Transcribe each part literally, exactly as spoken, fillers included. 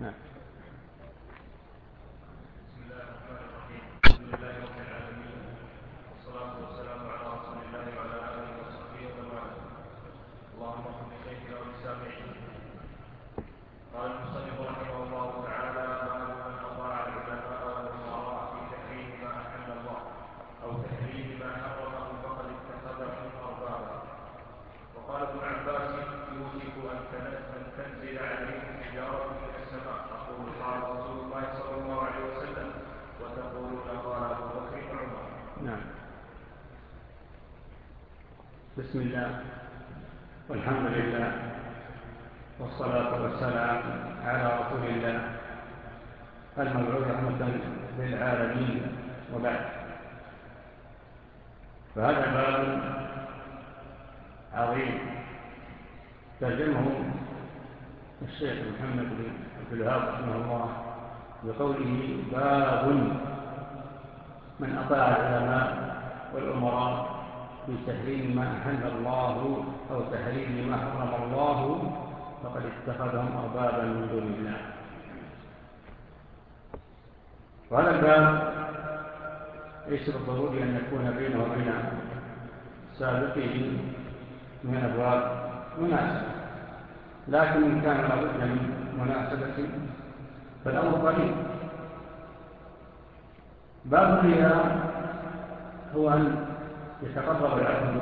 نعم. بسم الله الرحمن الرحيم. الحمد لله رب العالمين، والصلاة والسلام على رسول الله وعلى آله وصحبه ومن والاه. اللهم اغفر لشيخنا وللسامعين. قال المصنف رحمه الله تعالى: باب من أطاع العلماء والأمراء في تحريم ما أحل الله أو تحريم ما حرمه فقد اتخذهم أربابا. وقال ابن عباس: يوشك أن تنزل عليهم حجارة من السماء، أقول قال رسول الله صلى الله عليه وسلم وتقولون قال أبو بكر وعمر. نعم. بسم الله والحمد لله والصلاة والسلام على رسول الله المبعوث رحمة للعالمين، وبعد. فهذا باب عظيم ترجمه الشيخ محمد بن عبد الوهاب رحمه الله بقوله: باب من أطاع العلماء والأمراء في تحريم ما أحل الله أو تحريم ما حرم الله فقد اتخذهم أربابا من دون الله. وهذا الباب ليس بالضروري أن يكون بينه وبين سابقه من أبواب مناسبة، لكن إن كان لابد من مناسبة فالأمر قريب. باب الرياء هو أن يتقرب العبد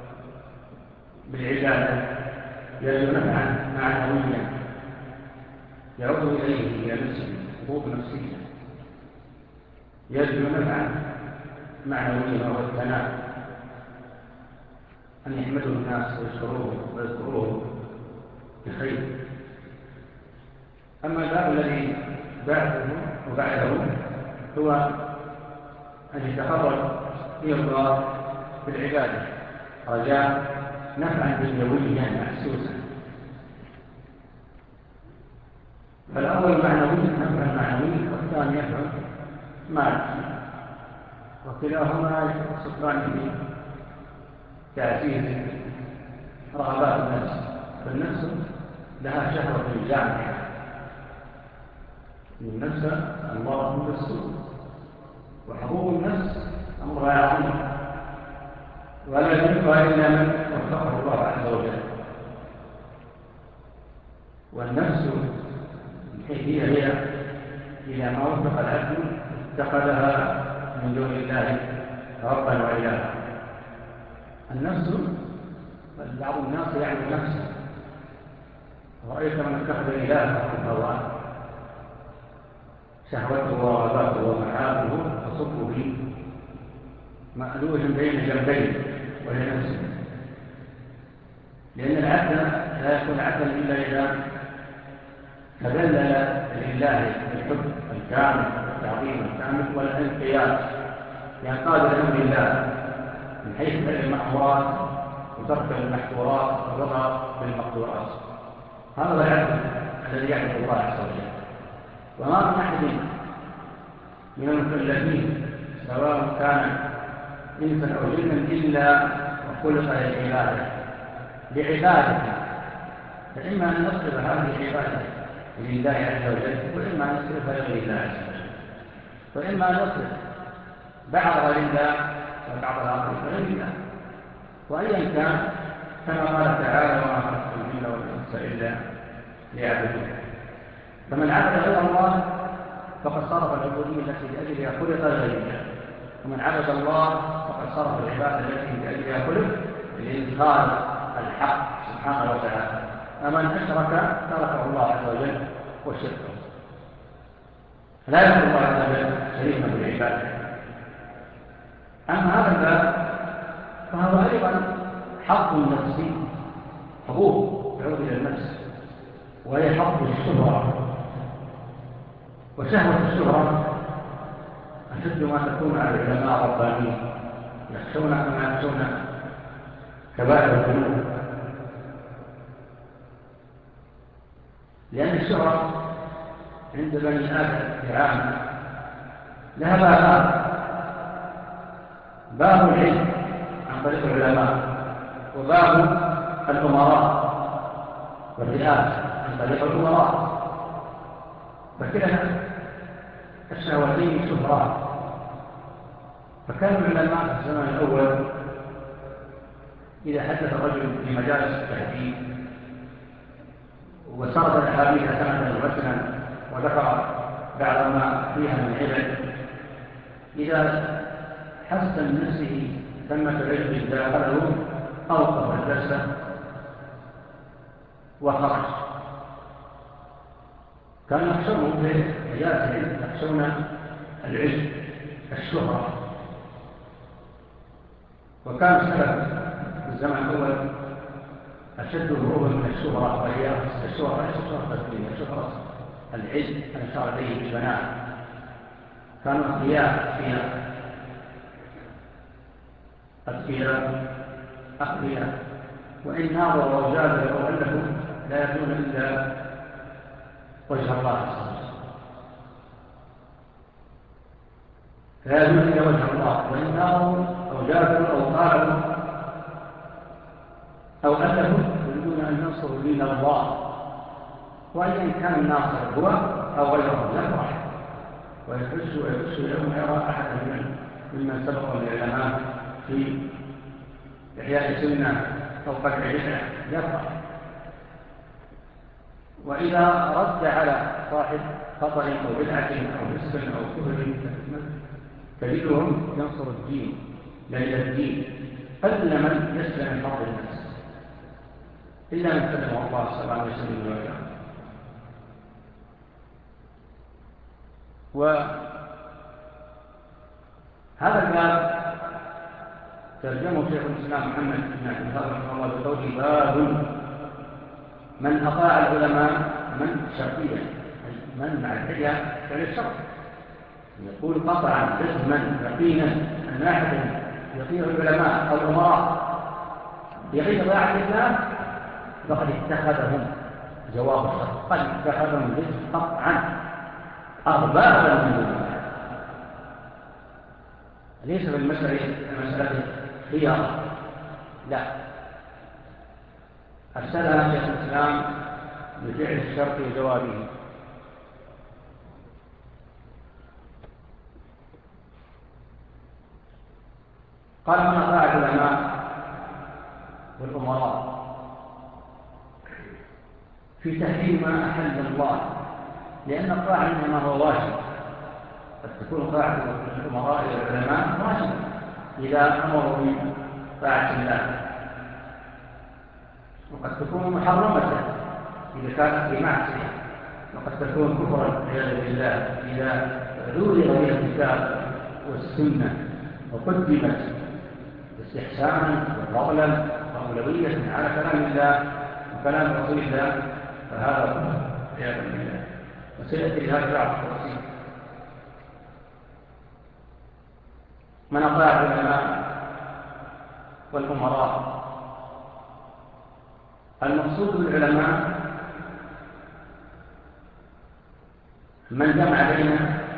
بالعبادة يجد نفعا معنويا يعود إليه إلى نفسه، حقوق نفسية، يجد نفعا معنويا وهو الثناء، أن يحمده الناس ويشكروه ويذكروه بخير. أما الباب الذي بعده وبعده هو أن يتقرب إلى الله بالعبادة رجاء نفعا دنيويا محسوسا. فالأول معنوي نفعا معنوي، والثاني نفع مادي، وكلاهما يتصلان في تعزيز رغبات النفس. فالنفس لها شهوة جامعة، النفس أمارة بالسوء، وحقوق النفس أمرها عظيم، ولا يبقى إلا من وفقه الله عز وجل. والنفس هي هي إذا ما وفق العبد اتخذها من دون الله ربا وإلها. النفس، بعض الناس يعبد نفسه، رأيت من اتخذ إلهه هواه، شهوته ورغباته ومحابه تصبه مألوها بين جنبين وهي نفسه. لأن العبد لا يكون عبدا إلا إذا تذلل لله بالحب الكامل والتعظيم الكامل والانقياد، ينقاد لأمر الله من حيث فعل المأمورات وترك المحظورات والرضا بالمقدورات. هذا هو العبد الذي يعبد الله عز وجل. وما من أحد من المكلفين سواء كان إنسا أو جنا إلا وخلق للعبادة لعبادته، فإما أن نصرف هذه العبادة لله عز وجل، وإما أن نصرفها لغير الله عز وجل، وإما أن نصرف بعضها لله وبعض الآخر لغير الله. وأيا كان كما قال تعالى: وما خلقت الجن والإنس إلا ليعبدون. فمن عبد غير الله فقد صرف العبودية التي لأجلها خلق لغير الله، ومن عبد الله فقد صرف العبادة التي لأجلها خلق للخالق الحق سبحانه وتعالى. فمن أشرك تركه الله عز وجل وشركه، لا يكون الله عز وجل شريكا بالعبادة. أما هذا الباب فهو أيضا حظ نفسي، حقوق تعود إلى النفس، وهي حظ الشهرة. وشهوة الشهرة أشد ما تكون على العلماء الربانيين، يخشون كما يخشون كبائر الذنوب، لأن الشهرة عند بني آدم عامة لها بابان: باب العلم عن طريق العلماء، وباب الأمراء والرئاسة عن طريق الأمراء. فكلا الشهوتين شهرات. فكان العلماء في الزمن الأول إذا حدث الرجل في مجالس التحديث وسرد الأحاديث سندا وسنا وذكر بعض ما فيها من علل، إذا حس من نفسه ثمة علم داخله أوقف الدرس وخرج. كان يخشون في مجالس العلم، يخشون العلم الشهرة. وكان السلف في الزمن الأول أشد هروبا من الشهرة، وهي الشهرة ليست شهرة الدنيا، شهرة العلم أشار إليه البنات. كانوا أقوياء فيها، أقوياء أقوياء، وإن ناظروا وجادلوا أو ألفوا لا يكون إلا وجه الله سبحانه، لا يكون إلا وجه الله. وإن ناظروا أو جادلوا أو قالوا أو ألفوا يريدون أن ينصروا دين الله، وإن كان الناصر هو أو غيره يفرح ويحس ويحس يوم يرى أحدا من ممن سبق من العلماء في إحياء سنة أو قطع بدعة يفرح. وإذا رد على صاحب خطأ أو بدعة أو فسق أو كفر تجدهم ينصر الدين ليل الدين، قل من يسلم من حظ النفس إلا من سلمه الله صلى الله عليه وسلم وجهه. وهذا الباب ترجمه شيخ الإسلام محمد بن عبد الوهاب رحمه الله بقوله: باب من أطاع العلماء من شرطيا، من مع الحية فعل الشرط، يقول قطعا جزما يقينا أن أحدا يطيع العلماء أو الأمراء بغير طاعة الله فقد اتخذهم، جواب الشرط، قد اتخذهم جزء قطعا أربابا من دون الله. ليس في المسألة مسألة خيار، لا، أرسلها شيخ الإسلام بفعل الشرط وجوابه. قال: من أطاع العلماء والأمراء في تحريم ما أحل الله، لأن الطاعة إنما هو واجب. قد تكون طاعة الأمراء والعلماء واجب إذا أمروا بطاعة الله، وقد تكون محرمة إذا كانت بمعصية، وقد تكون كفرا عياذا بالله إذا ذوري بها الكتاب والسنة وقدمت استحسانا وفضلا وأولوية على كلام الله وكلام رسول الله، فهذا كفر عياذا بالله. وسيأتي هذا بعض التفصيل. من أطاع العلماء والأمراء، المقصود بالعلماء من جمع بين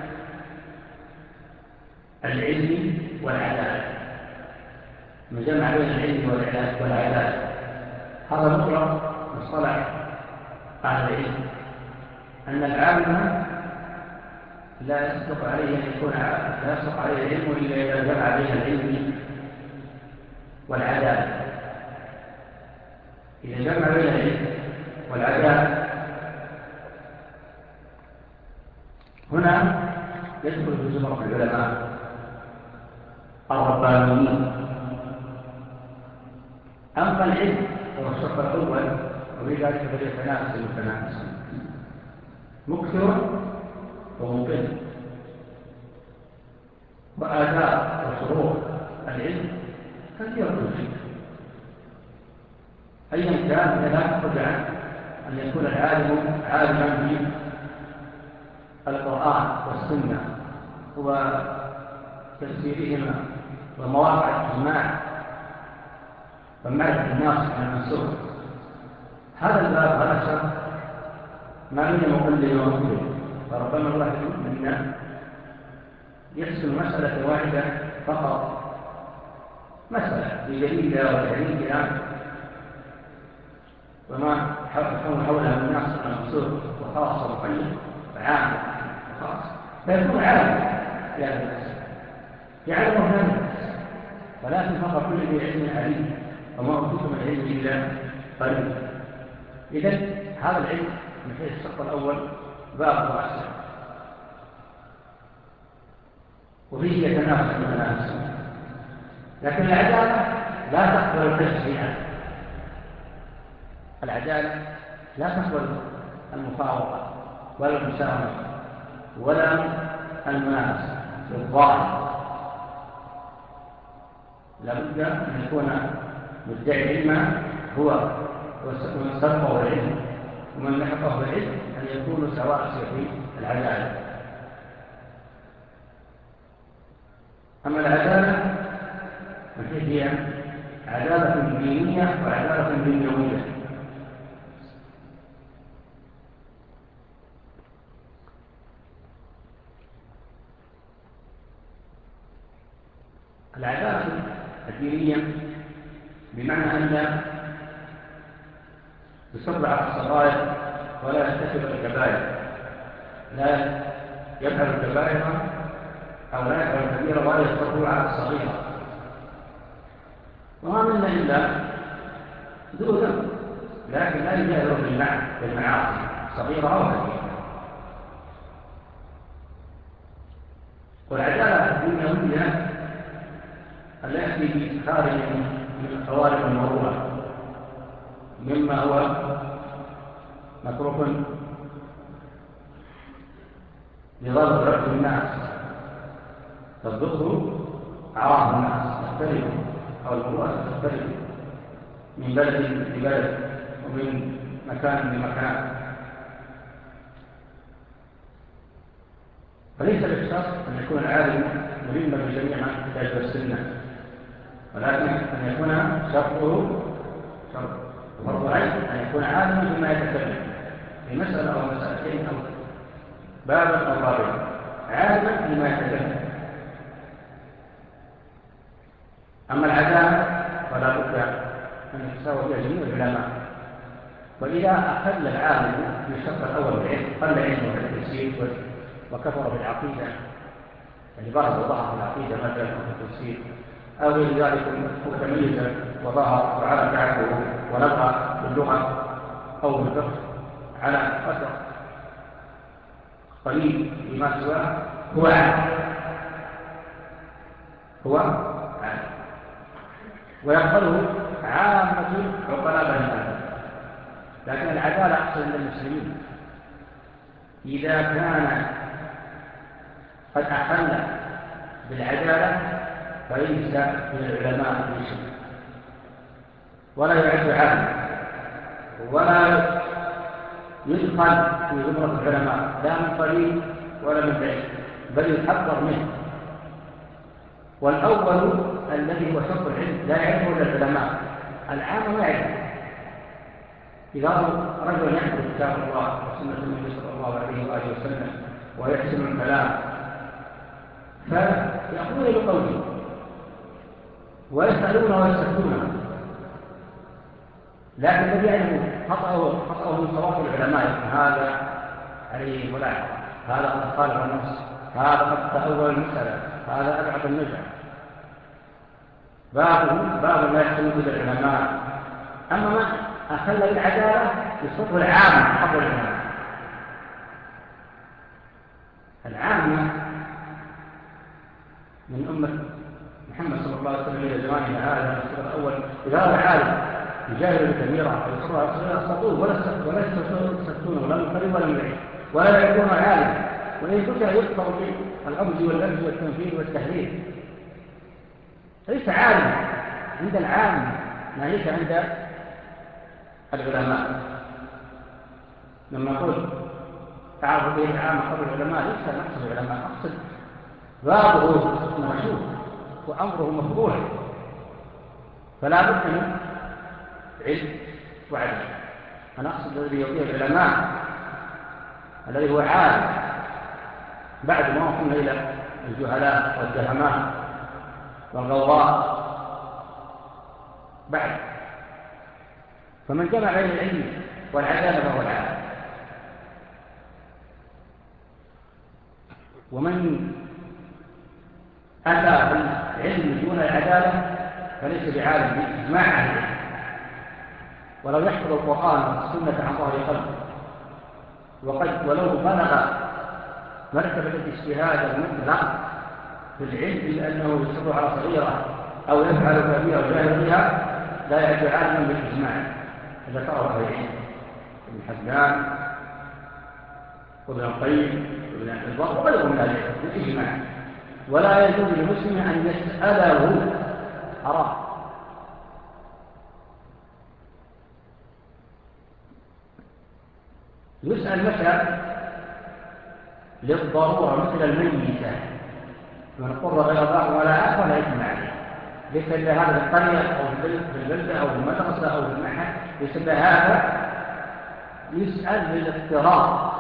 العلم والعدالة، من جمع بين العلم والعدالة. هذا مطلق مصطلح أهل العلم، أن العالم لا يصدق عليه أن يكون لا يصدق عليه العلم إلا إذا جمع بين العلم والعدالة. إذا جمع بين العلم والعدالة هنا يدخل في زمرة العلماء الربانيين. أما العلم هو الشرط الأول، وبذلك فليتنافس المتنافسون، مكثر ومقل. وآداب وشروط العلم كثيرة جدا، أيا كان لا تخرج عن أن يكون العالم عالما بالقرآن والسنة وتفسيرهما ومواقع الاجتماع ومعرفة الناس من المنسوخ. هذا الباب هذا الشرط ما بين مقلل ومقلل، فربما الواحد منا يحسن مسألة واحدة فقط، مسألة بجليلة وتعليلها وما يكون حولها من الناس المنسوخ وخاصة ومقلل، عام خاص فيكون عالم في هذا الأسر يعلم هذا ولكن فقط كل ذي علم عليم وما أوتيتم من العلم إلا قليل. إذن هذا العلم من حيث الشق الأول باب واسع وفيه يتنافس المتنافس، لكن العدالة لا تقبل التجزئة. العدالة لا تقبل المفاوضة ولا المساومة ولا المنافسة بالظاهر. لابد أن يكون مدعي العلم هو ومن سبقه العلم ومن لحقه العلم أن يكونوا سواسية في العدالة. أما العدالة فهي عدالة دينية وعدالة دنيوية. العدالة الدينية بمعنى أن يصبر على الصغائر ولا يرتكب الكبائر، لا يفعل الكبائر أو لا يفعل الكبيرة ولا يصبر على الصغيرة. وما منا إلا ذو ذنب لكن لا يجاهر بالمعاصي صغيرة أو كبيرة. والعدالة الدنيوية التي خارج من خوارج المروءة مما هو متروك لضرب عرف الناس تصدقه عراه الناس تختلف أو المروءة تختلف من بلد لبلد ومن مكان لمكان. فليس بالشرط أن يكون العالم ملما بجميع ما في الكتاب والسنة، ولكن أن يكون شرطه شرط فرض عين أن يكون عالما بما يتكلم في مسألة أو مسألتين أو بابا أو بابين، عالما بما يتكلم. أما العدالة فلا بد أن يتساوى فيها جميع العلماء. وإذا أقل العالم في الشق الأول بالعلم قل علمه بالتفسير وكفر بالعقيدة، يعني برز وضعف في العقيدة مثلا في التفسير أو غير ذلك متميزا وظهر وعلى كعبه ونبغى باللغة أو بالفقه على قدر قليل فيما سواه هو عالم هو عالم ويقبله عامة عقلاء بني آدم. لكن العدالة أحسن عند المسلمين إذا كان قد أخل بالعدالة فليس من العلماء في شيء ولا يعد عالم ولا يدخل في زمرة العلماء لا من قريب ولا من بعيد بل يحذر منه. والأول الذي هو شرط العلم لا يعرفه إلا العلماء، العام ما يعرفه. إذا رجل يحفظ كتاب الله وسنة النبي صلى الله عليه وآله وسلم ويحسن الكلام فيأخذون بقوله ويسألون ويستفتون، لكن الذي يعرف خطأه خطأه من صواب العلماء هذا عليه ملاحظة، هذا قد خالف النص، هذا قد تأول المسألة، هذا أبعد النزع. بابه باب لا يحسن إلى العلماء. أما من أخل بالعدالة يصبح العام قبل العلماء. العامة من أمة محمد صلى الله عليه وسلم إلى زماننا هذا في الصدر الأول إذا هو عالم يجاهر بكبيرة أو يصرها صغيرة يسقطوه ولا يستفتونه ولا من قريب ولا من بعيد ولا يعرفون عالم، وإن كنت يدخل في الأمز واللمز والتنفيذ والتهريب ليس عالم عند العام ما هيك عند العلماء. لما نقول تعرف به العام قبل العلماء ليس نقصد العلماء، أقصد بابه مرشوف وأمره مفروع، فلا بد من علم وعلم. أنا أقصد الذي يوضيه العلماء الذي هو عالم بعد ما وصلنا إلى الجهلاء والجهماء والغوراء بعد. فمن جمع بين العلم والعدالة فهو العالم. ومن أتى بالعلم دون العدالة فليس بعالم بإجماع أهل العلم، ولو يحفظ القرآن والسنة عن ظهر قلب وقد ولو بلغ مرتبة الاجتهاد المطلق في العلم إلا أنه يصر على صغيرة أو يفعل كبيرة جاهل بها لا يعد عالما بالإجماع. إذا ترى أهل العلم ابن حزان وابن القيم وابن البر وغيرهم من العلم بالإجماع، ولا يجوز للمسلم أن يسأله حرام. يسأل متى للضرورة مثل الميتة من اضطر غير باغ ولا آثم ولا إثم عليه، ليس إلا هذا في القرية أو في البلدة أو في المدرسة أو في المعهد، ليس إلا هذا يسأل للاضطرار.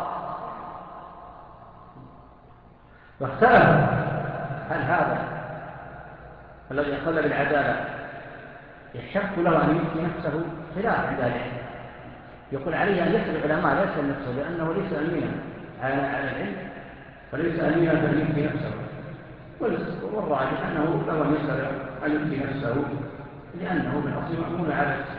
واختلف هل هذا الذي يقل بالعدالة يحق له أن يفتي نفسه؟ خلاف عند العلم، يقول عليه أن يسأل العلماء لا يسأل نفسه، لأنه ليس أمينا على العلم فليس أمينا بأن يفتي نفسه، والراجح أنه لو أن يسأل أن يفتي نفسه لأنه من أصل مأمون على نفسه.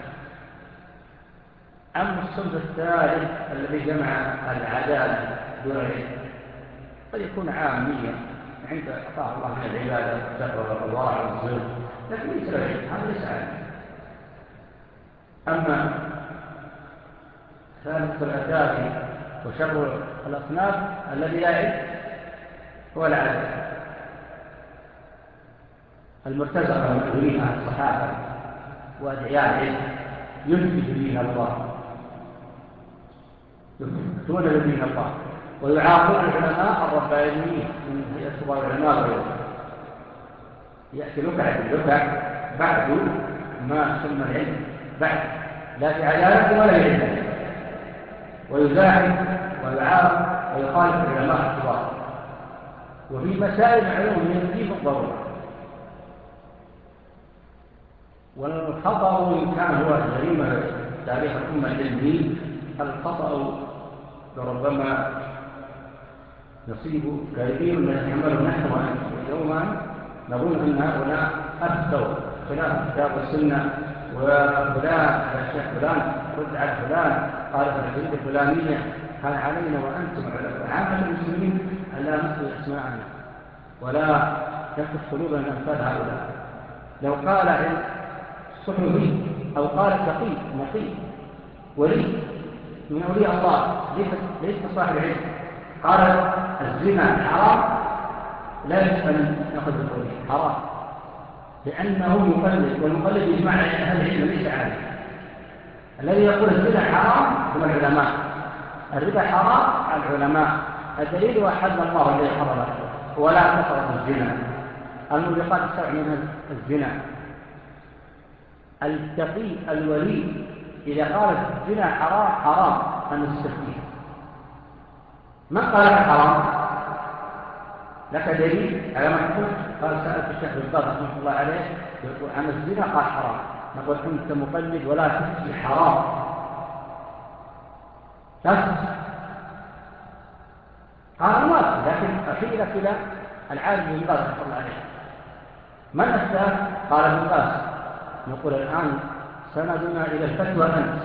أما الصنف الثالث الذي جمع العدالة دون العلم قد يكون عاميا عند أطاع الله من العبادة والورع والزهد، لكن ليس له علم، هذا ليس عالم. أما ثالث الأداب وشر الأصناف الذي لا علم هو العالم المرتزقة المأذونين عن الصحابة وأدعياء العلم ينتج دين الله، يثبتون دين الله ويعاقبون العلماء الربانيين من هيئة كبار العلماء وغيرهم. يأتي لكعة اللكع بعد ما سمى العلم بعد لا في عدالة ولا علم، ويزاحم ويعارض ويخالف العلماء الكبار وفي مسائل علوم من الدين بالضرورة. والخطأ إن كان هو جريمة تاريخ الأمة العلمي، الخطأ لربما نصيب كثير من يتحمله نحن وأنتم. يوما نظن أن هؤلاء أفتوا خلاف الكتاب والسنة، وفلان على الشيخ فلان رد على فلان قال في العلم الفلانية، كان علينا وأنتم عامة المسلمين ألا نخفي أسماءنا ولا نفتح قلوبنا أمثال هؤلاء. لو قال صحبي أو قال تقي نقي ولي من أولياء الله ليس صاحب علم قال الزنا حرام، لا يجب أن نأخذ بالقول حرام، لأنه يقلد، والمقلد يجمع أهل العلم ليس عالم. الذي يقول الزنا حرام هم العلماء، الربا حرام العلماء. الدليل وحد الله الذي حرم ولا تقربوا الزنا، الموبقات السبع منها الزنا. التقي الولي إذا قال الزنا حرام حرام أن نستفتيه. من قال حرام؟ لك دليل على ما تقول؟ قال سألت الشيخ بن باز رحمه الله عليه يقول عن الزنا قال حرام. نقول أنت مقلد ولا تفتي حرام، تفتي قال ما، لكن أحيلك إلى العالم بن باز رحمه الله عليه. من أفتى؟ قال ابن باز. نقول الآن سندنا إلى الفتوى أنت،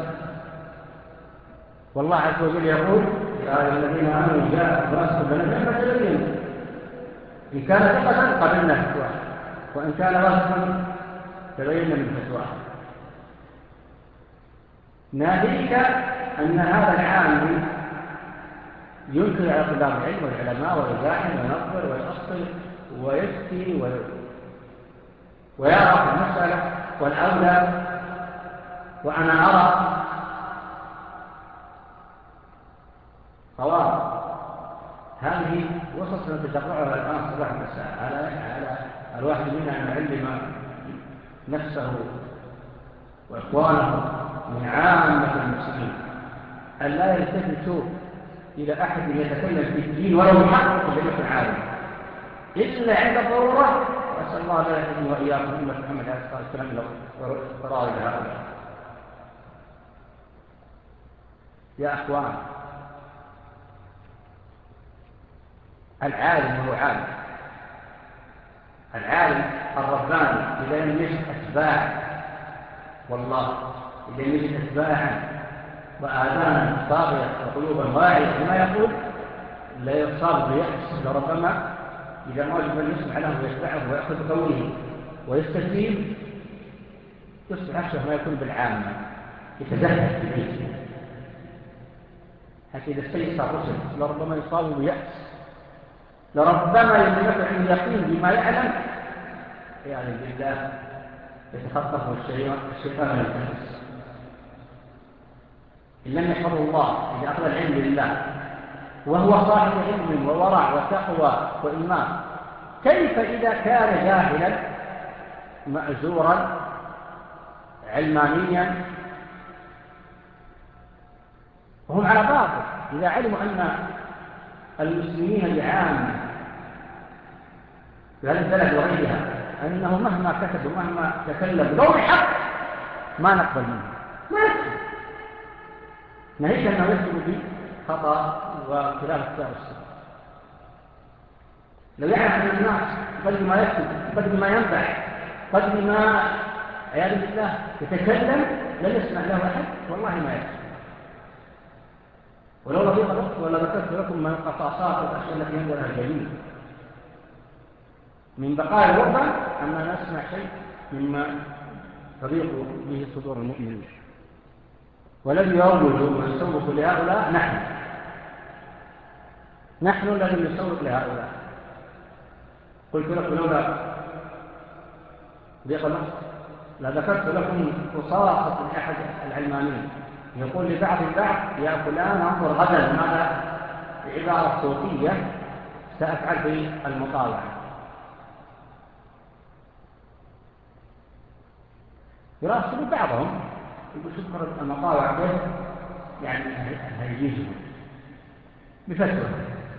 والله عز وجل يقول يا أيها الذين آمنوا جاء فاسق بنبأ فتبينوا، إن كان ثقة قبلنا فتواه، وإن كان فاسقا تبين من فتواه. ناهيك أن هذا العالم ينكر على طلاب العلم والعلماء ويزاحم وينظر ويأصل ويفتي ويرى في المسألة والأولى. وأنا أرى صواب هذه وسط نتجرعها الآن صباح المساء على على الواحد منا أن يعلم نفسه وإخوانه من عامة المسلمين أن لا يلتفتوا إلى أحد يتكلم في الدين ولو يحقق جميع العالم إلا عند الضرورة. وأسأل الله لا يهدني وإياكم أمة محمد عليه الصلاة والسلام إلى فرائض هؤلاء. يا أخوان، العالم وهو عالم، العالم الرباني إذا لم يجد أتباع، والله إذا لم يجد أتباعا وآذانا طاغية وقلوبا واعية بما يقول لا يصاب بيأس، لربما إذا ما وجد من يسمع له ويتبعه ويأخذ بقوله ويستجيب يصبح أشبه ما يكون بالعامة، يتزهد ببيته. حتى إذا استيقظ الرسل لربما يصاب بيأس، لربما يملك اليقين بما يعلم يعني بالله يتخطفه الشيطان ويتخص. إن لم يحفظه الله إذا أخذ العلم لله وهو صاحب علم وورع وتقوى وإيمان، كيف إذا كان جاهلا مأزورا علمانيا وهم على باطل؟ إذا علموا أن المسلمين العامة في هذه البلد وغيرها أنه مهما كتب ومهما تكلم لو الحق ما نقبل منه، ما يكتب، نهيك أنه يكتب بخطأ وخلاف الكتاب والسنة. لو يعلم أن الناس قد ما يكتب قد ما ينبح قد ما عياذ بالله يتكلم لن يسمع له أحد، والله ما يكتب. ولو رفيق الوقت ولا ذكرت لكم من القصاصات والأشياء التي ينظرها الجليل من بقاء الوضع أما نسمع شيء مما تضيق به صدور المؤمنين. والذي يروج ويسوق لهؤلاء نحن نحن الذي نسوق لهؤلاء. قلت لكم لولا ضيق الوقت لذكرت لكم قصاصة لأحد العلمانيين يقول لبعض البعض يا فلان انظر غدا ماذا بعبارة صوتية سأفعل في المطالعة. يراسل بعضهم يقول شكرا المطالعة به يعني هيجيزهم بفتوى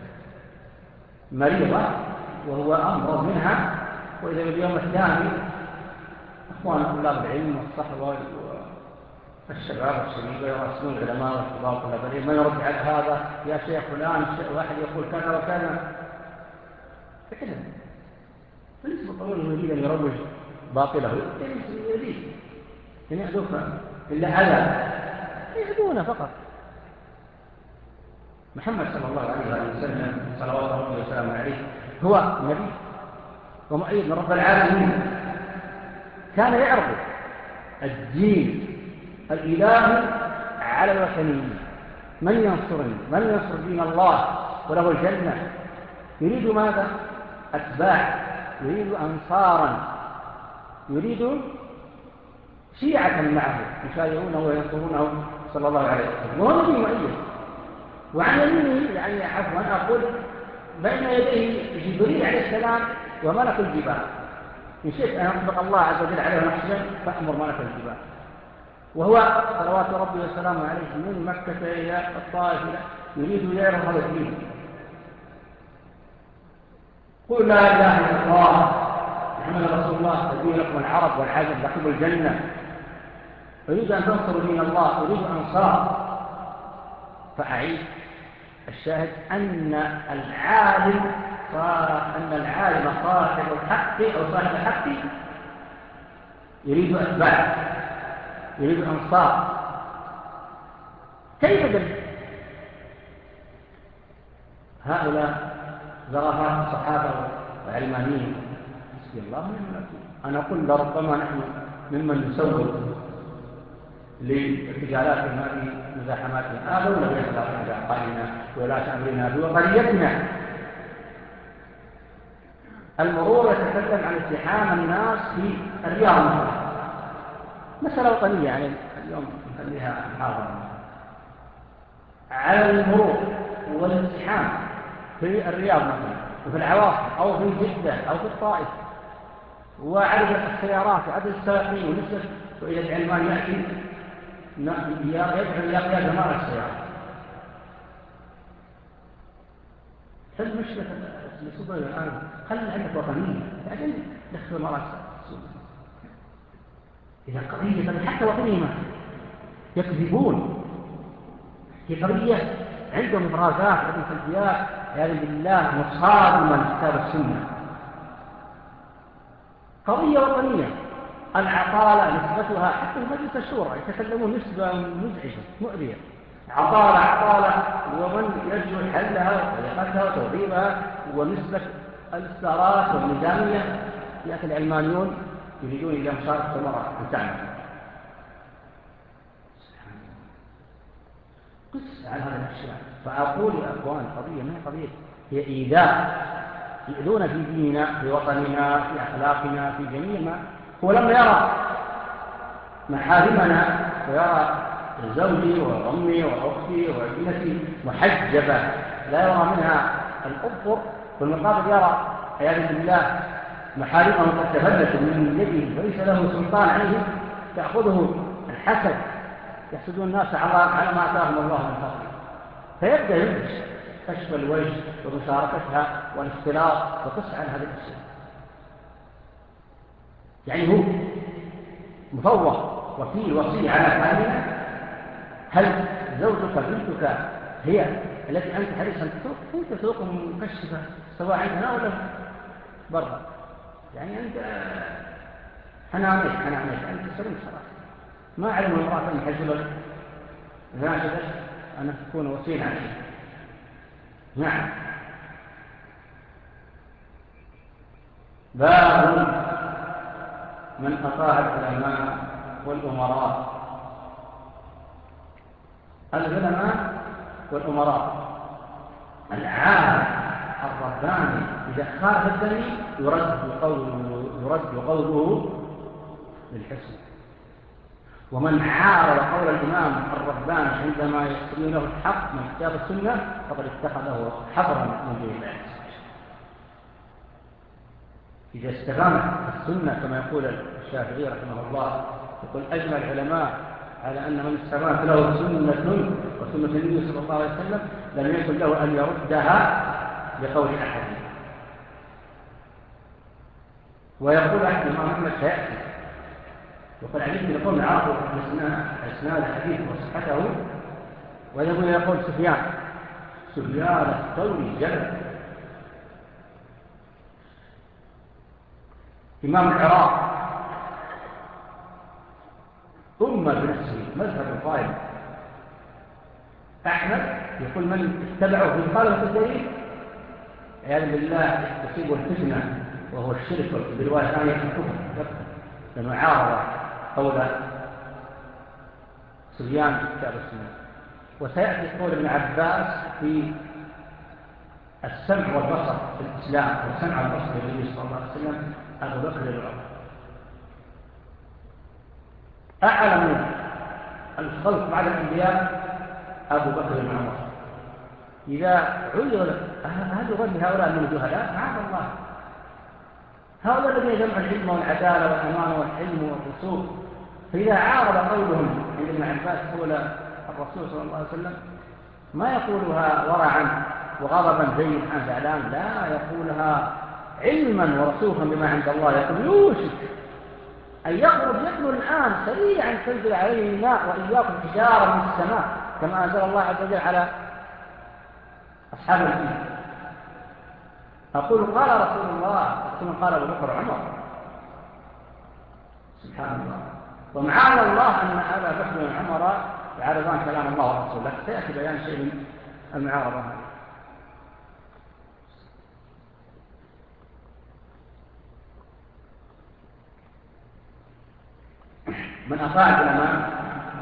مريضة وهو أمر منها، وإذا باليوم الثاني أخوان طلاب العلم والصحوة الشباب والشبيبة يراسلون العلماء والكبار طلاب العلم ما يرد على هذا يا شيخ فلان واحد يقول كذا وكذا فكذا فليس بالضروري يريد أن يروج باطله يريد أن يعدوك إلا أذى يعدون فقط. محمد صلى الله عليه وسلم صلوات الله وسلامه عليه هو نبي ومؤيد من رب العالمين، كان يعرض الدين الإلهي على الوثنيين. من ينصرني من ينصر دين الله وله الجنة؟ يريد ماذا؟ أتباع، يريد أنصارا، يريد شيعة معه يشايعونه وينصرونه صلى الله عليه وسلم، وهو نبي مؤيد. وعن يمينه يعني عفوا أقول بين يديه جبريل عليه السلام وملك الجبال. إن شئت أن يطلق الله عز وجل عليه نحسا فأمر ملك الجبال، وهو صلوات ربي وسلامه عليه من مكة إلى الطائف يريد يعرف هذا الدين. قل لا إله إلا الله محمد رسول الله تدين لكم العرب والعجم لكم الجنة. يريد أن تنصروا دين الله، يريد أنصار. فأعيد الشاهد أن العالم أن العالم صاحب الحق أو صاحب الحق يريد أتباع، يريد أنصار. كيف بل هؤلاء زرافات الصحابة وعلمانيين حسبي الله ونعم الوكيل. أنا أقول لربما نحن ممن نسوق لارتجالاتهم هذه مزاحماتنا آلوا لم يخلقنا بعقائنا ولا أمرنا بوطنيتنا. المرور يتكلم عن ازدحام الناس في الرياض مثلا، مسألة وطنية يعني اليوم نخليها محاضرة على المرور والازدحام في الرياض مثلا وفي العواصم أو في جدة أو في الطائف، وعدد السيارات وعدد السائقين ونسبة، وإذا العلمان يأتي يدعو إلى قيادة مع السيارات. هل مشكلة السوبر الآن خلي عندك وطنية بعدين دخل مرات السوبر إذا قضية حتى وطنية ما يكذبون في قضية عندهم إفرازات عندهم سلبيات يعني بالله مصادمة لكتاب السنة. قضية وطنية العطالة نسبتها حتى مجلس الشورى يتكلمون نسبة مزعجة مؤذية، عطالة عطالة، ومن يرجو حلها وطريقتها وتوظيفها ونسبة الاصدارات والميزانية. يأتي العلمانيون يريدون إلى مشاركة المرأة أن تعمل. قس على هذه الأشياء. فأقول يا أخوان قضية ما هي قضية، هي إيذاء، يؤذون في ديننا في وطننا في أخلاقنا في جميع ما. هو لما يرى محارمنا ويرى زوجي وأمي وأختي وابنتي محجبة لا يرى منها الأظفر، في المقابل يرى عياذا بالله محارمه قد تفلت من يده وليس له سلطان عليه، تأخذه الحسد، يحسدون الناس على ما آتاهم الله من فضله، فيبدأ ينبش كشف الوجه ومشاركتها والاختلاط وقص عن هذه الأشياء. يعني هو مفوض وكيل وصي على حالنا. هل زوجك بنتك هي التي أنت حريص أن تسوق؟ أنت تسوق مكشفة سواء عندنا ولا برا. يعني أنت حنانيك حنانيك أنت سلمت خلاص. ما علم المرأة المحجبة ناشدة أن تكون وسيلة عليه. نعم. باب من أطاع العلماء والأمراء. العلماء والأمراء العالم الرباني إذا خالف الدليل يرد قوله يرد قوله للحسن. ومن عارض قول الإمام الرباني عندما يستبين له الحق من كتاب السنة فقد اتخذه حفرا من دون الله. إذا استقامت السنة كما يقول الشافعي رحمه الله، يقول أجمع العلماء على أن من استقامت له سنة وسنة النبي صلى الله عليه وسلم لم يكن له أن يردها بقول أحد. ويقول أحد الإمام أحمد سيأتي وقد علمت لقوم العرب أسناد الحديث وصحته، ويقول يقول سفيان سفيان الثوري جبل إمام العراق أمة بنفسه مذهب القائم. أحمد يقول من اتبعه في خالف الدليل عياذا بالله يصيبه الفتنة وهو الشرك، بالرواية الثانية الكفر، لأنه عارض قول سفيان في كتاب السنة. وسيأتي قول ابن عباس في السمع والبصر في الإسلام، والسمع والبصر للنبي صلى الله عليه وسلم أبو بكر العمر. أعلم الخلق بعد الأنبياء أبو بكر العمر. إذا عرض هل يغني هؤلاء من الجهلاء؟ معاذ الله. هؤلاء الذين جمعوا العلم والعدالة والأمانة والحلم والرسوخ. فإذا عارض قولهم عند ابن عباس قول الرسول صلى الله عليه وسلم ما يقولها ورعا وغضبا زي الحان زعلان، لا يقولها علما ورسوخا بما عند الله. يقول يوشك أن يقرب يقنوا الآن سريعا تنزل عليه الماء وإياكم حجارة من السماء كما أنزل الله عز وجل على أصحاب الفيل. أقول قال رسول الله ثم قال أبو بكر عمر. سبحان الله. ومعاذ الله أن أبا بكر وعمر يعارضان كلام الله ورسوله. سيأتي بيان شيء من المعارضة هذه. من أطاع العلماء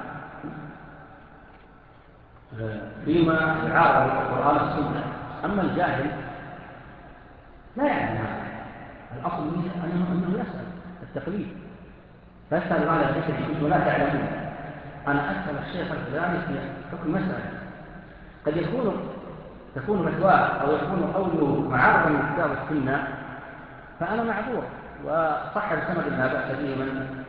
فيما يعارض القرآن والسنة. أما الجاهل لا يعلم هذا. الأصل أنه, أنه يسأل التقليد، فيسأل على ذكر كنت لا تعلمون. أنا أسأل الشيخ الفلاني في حكم مسألة قد يكون تكون فتواه أو يكون قوله معارضا من كتاب السنة، فأنا معذور وصحب سند لا بأس به. من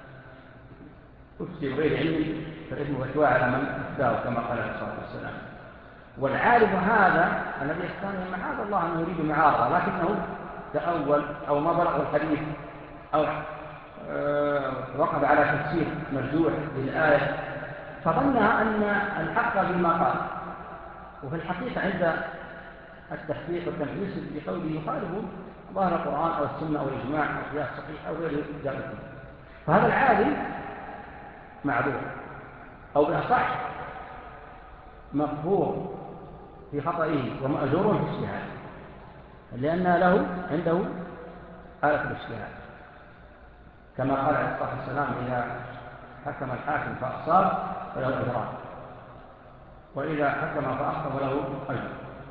أفتي بغير علم فإثم فتوى على من أفتاه كما قال عليه الصلاة والسلام. والعالم هذا الذي يحتمل معاذ الله أنه يريد معارضة، لكنه تأول أو ما بلغ الحديث أو أه وقف على تفسير مرجوح للآية فظنها أن الحق بما قال، وفي الحقيقة عند التحقيق والتمحيص بقوله يخالف ظاهر القرآن أو السنة أو الإجماع أو قياس صحيح أو غير ذلك. فهذا العالم معذور، أو بالأصح مغفور في خطئه ومأجور في اجتهاده، لأن له عنده آلة الاجتهاد، كما قال عليه الصلاة والسلام: إذا حكم الحاكم فأصاب فله أجران، وإذا حكم فأخطأ فله أجر.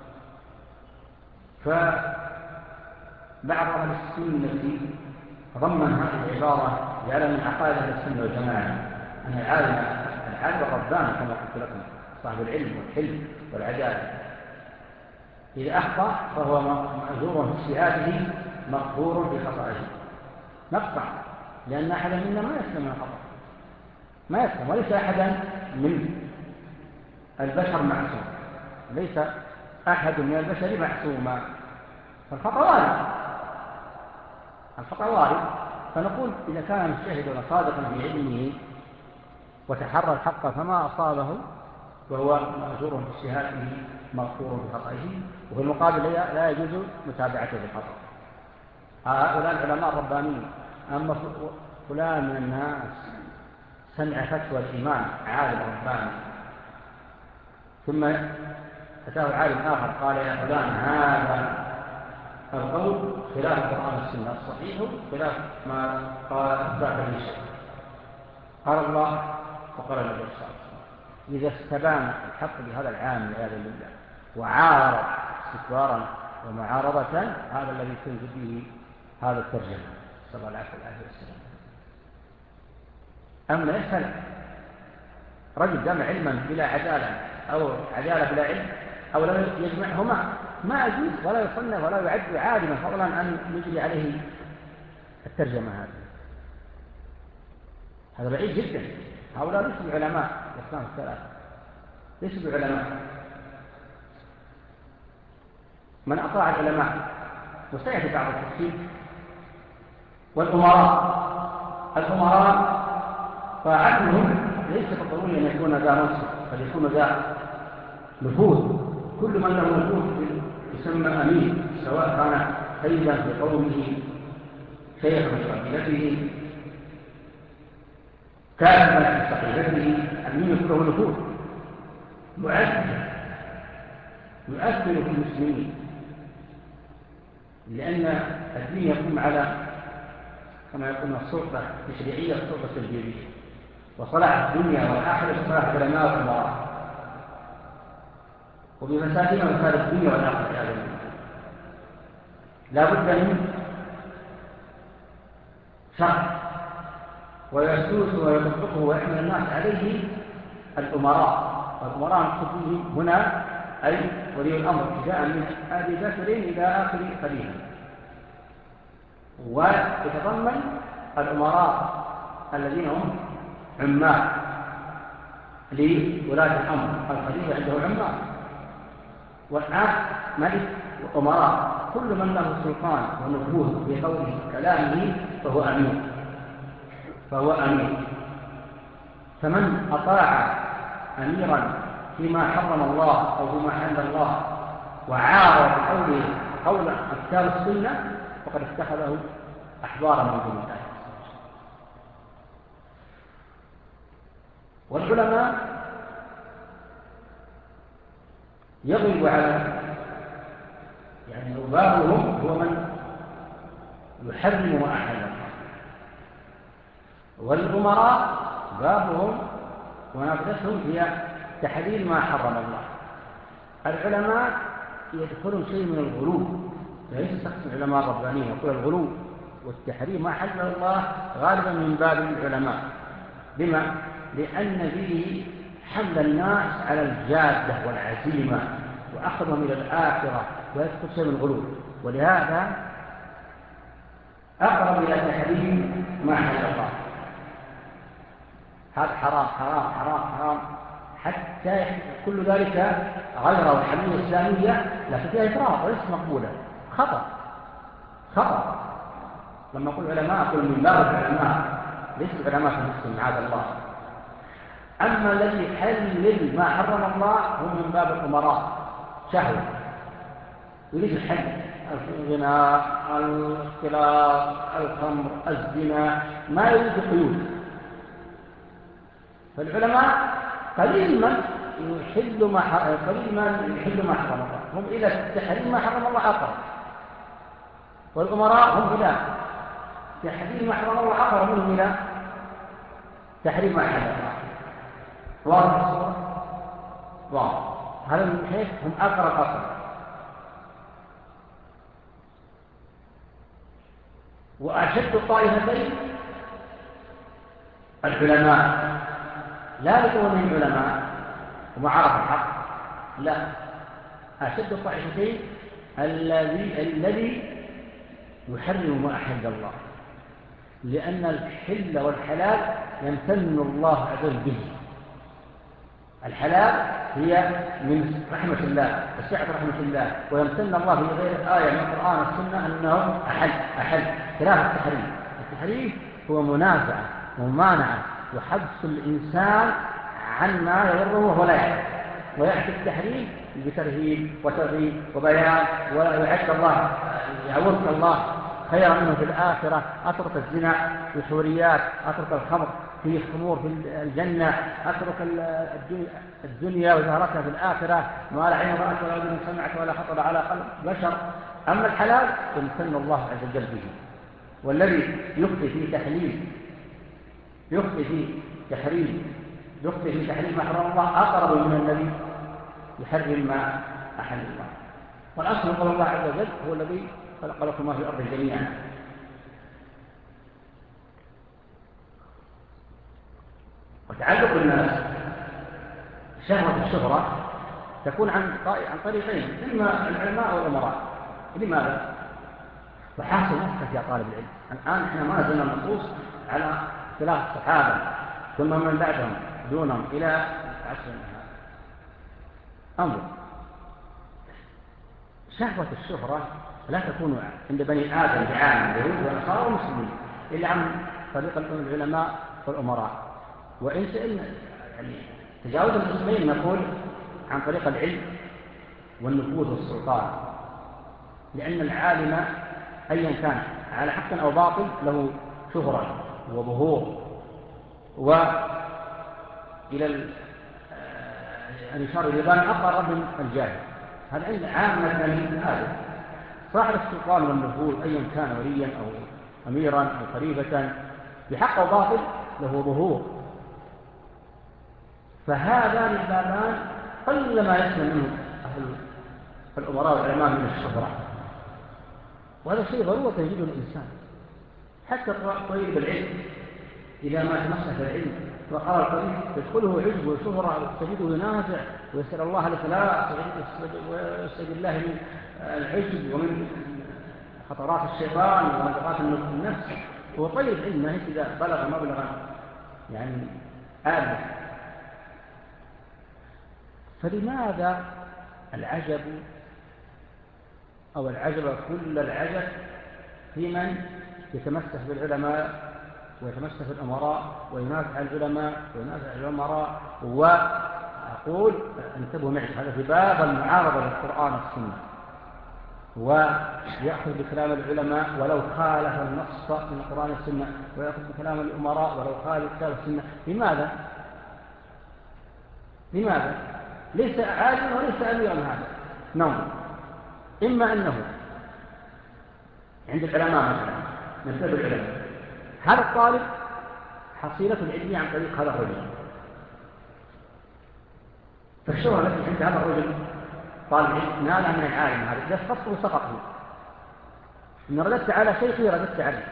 فبعض أهل السنة ضمن هذه العبارة جعل من عقائد أهل السنة والجماعة أن العالم العالم الرباني كما قلت لكم صاحب العلم والحلم والعدالة إذا أخطأ فهو مأجور في اجتهاده مغفور في خطئه. نقطع، لأن أحدا منا ما يسلم من الخطأ، ما يسلم، وليس أحدا من البشر معصوم، ليس أحد من البشر معصوما، فالخطأ وارد، الخطأ وارد. فنقول إذا كان المجتهد صادقا في علمه وتحرى الحق فما أصابه وهو مأجور في اجتهاده مغفور بخطئه، وفي المقابل لا يجوز متابعته بالخطأ. هؤلاء العلماء الربانيين. أما فلان من الناس سمع فتوى الإمام عالم رباني ثم أتاه عالم آخر قال: يا فلان هذا القول خلاف القرآن والسنة، الصحيح خلاف ما قال ذاك الشيء، قال الله وقال النبي صلى الله عليه وسلم. إذا استبان الحق بهذا العام لهذا لله وعارض استكبارا ومعارضة، هذا الذي تنزل به هذا الترجمة، صلى الله عليه وسلم. أما يسأل رجل جمع علما بلا عدالة أو عدالة بلا علم أو لا يجمعهما ما يجوز ولا يصنف ولا يعد عالما، فضلا أن نجري عليه الترجمة هذه. هذا بعيد جدا. هؤلاء ليسوا علماء الإسلام الثلاثة، ليسوا علماء. من أطاع العلماء وسيأتي بعض التفصيل. والأمراء الأمراء طاعتهم ليس بالضروري أن يكون ذا منصب، بل يكون ذا نفوذ. كل من له نفوذ يسمى أمين، سواء كان سيدا في قومه، شيخا في قبيلته، كاتبا في صحيفته، أمين يكون له نفوذ مؤثر يؤثر في المسلمين، لأن الدين يقوم على كما يقول السلطة التشريعية والسلطة التدبيرية، وصلاح الدنيا والآخرة صلاح العلماء والأمراء، وبمساجنا ومساجد الدنيا والآخرة هذا لا بد من شرع ويسوس ويطبقه ويحمل الناس عليه الأمراء. والأمراء المقصود هنا أي ولي الأمر ابتداء من أبي بكر إلى آخر خليفة، ويتضمن الأمراء الذين هم عمال لولاة الأمر، الخليفة عنده عمال، والآن ملك وأمراء. كل من له سلطان ونفوذ في قوله وكلامه فهو أمين، فهو أمين. فمن أطاع أميرا فيما حرم الله أو فيما حل الله وعارض بقوله قول كتاب السنة فقد اتخذه أحبارا من دون الله. والعلماء يغلب على يعني بابهم هو من يحرم ما أحل الله، والأمراء بابهم ونافذتهم هي تحليل ما حرم الله. العلماء يدخلون شيء من الغلو، ليس شخص العلماء الربانيين يقول الغلو والتحريم ما حل الله غالبا من باب العلماء. لما؟ لأن فيه حمل الناس على الجادة والعزيمة وأخذهم إلى الآخرة، ويدخل شيء من الغلو، ولهذا أقرب إلى تحريم ما حل الله. هذا حرام حرام حرام حرام حتى كل ذلك غير الحمية الإسلامية، لكن فيها إفراط وليس مقبولة، خطأ خطأ. لما أقول علماء أقول من باب العلماء، ليس العلماء في المسلم معاذ الله. أما الذي يحلل ما حرم الله هم من باب الأمراء شهوة، يريد الحل، الغناء، الاختلاط، الخمر، الزنا، ما يريد قيود. فالعلماء قليل من يحل ما حرم قليل من يحل ما حرم الله، هم إلى تحريم ما حرم الله أقرب، والأمراء هم إلى تحريم ما حرم الله أقرب منهم إلى تحريم ما حرم الله. واضح الصورة؟ واضح. هذا من حيث هم أقرب أقرب. وأشد الطائفتين العلماء، لا لكونهم العلماء وما عرف الحق، لا، أشد الطائفتين الذي الذي يحرم ما أحل الله، لأن الحل والحلال يمتن الله عز وجل به. الحلال هي من رحمة الله، وسعة رحمة الله، ويمتن الله في غير آية من القرآن والسنة أنه أحل أحل خلاف التحريم. التحريم هو منازعة وممانعة وحبس الإنسان عن ما يضره وهو لا يعلم، ويأتي التحريم بترهيب وترغيب وبيان، ويعد الله يعوضك الله خيرا منه في الآخرة. أترك الزنا في الحوريات، أترك الخمر في الخمور في الجنة، أترك الدنيا وزهرتها في الآخرة، ما لا عين رأت ولا أذن سمعت ولا خطر على قلب بشر. أما الحلال يمتن الله عز وجل به. والذي يخطي في تحليل يخطي في تحريم يخطي في تحريم ما حرم الله أقرب من الذي يحرم ما أحل الله. والأصل قول الله عز وجل هو الذي خلق لكم ما في الأرض جميعا. وتعلق الناس شهوة الشهرة تكون عن عن طريقين، إما العلماء والأمراء. لماذا؟ وحاصل نفسك يا طالب العلم، الآن إحنا ما نزلنا النصوص على خلاف الصحابة ثم من بعدهم دونهم إلى عصرنا هذا. انظر، شهوة الشهرة لا تكون عند بني آدم بعام اليهود والنصارى والمسلمين إلا عن طريق العلماء والأمراء. وإن سئلنا يعني تجاوز المسلمين نقول عن طريق العلم والنفوذ والسلطان، لأن العالم أيا كان على حق أو باطل له شهرة وظهور. وإلى الإشارة إلى ذلك أقرب من الجاهل. هذا عند عامة من آدم. صاحب السلطان والنفوذ أيا كان وليا أو أميرا أو خليفة بحق أو باطل له ظهور، فهذان البابان قل ما يسمى منه أهل الأمراء والعلماء من الشهرة، وهذا شيء ضرورة يجده الإنسان. حتى طالب العلم إذا ما تمسك بالعلم وقال الطريق تدخله عجب وشهرة تجده ينازع ويسأل الله الإخلاص ويستجد الله من العجب ومن خطرات الشيطان ونزغات النفس. هو طيب العلم ما هي إذا بلغ مبلغا يعني آلة. فلماذا العجب أو العجب كل العجب في من يتمسك بالعلماء ويتمسك بالأمراء وينازع العلماء وينازع الأمراء؟ وأقول انتبهوا معي، هذا في باب المعارضة للقرآن والسنة، ويأخذ بكلام العلماء ولو خالف النص من القرآن والسنة، ويأخذ بكلام الأمراء ولو خالف الكتاب والسنة. لماذا؟ لماذا؟ ليس عالم وليس أميرا. هذا ننظر، إما أنه عند العلماء مثلا نبتدئ العلماء، هذا الطالب حصيلة العلمية عن طريق هذا الرجل، فالشهرة التي عند هذا الرجل طالب علم نالها من العالم هذا، إذا سقطه سقطه، إن رددت على شيخي رددت عليه،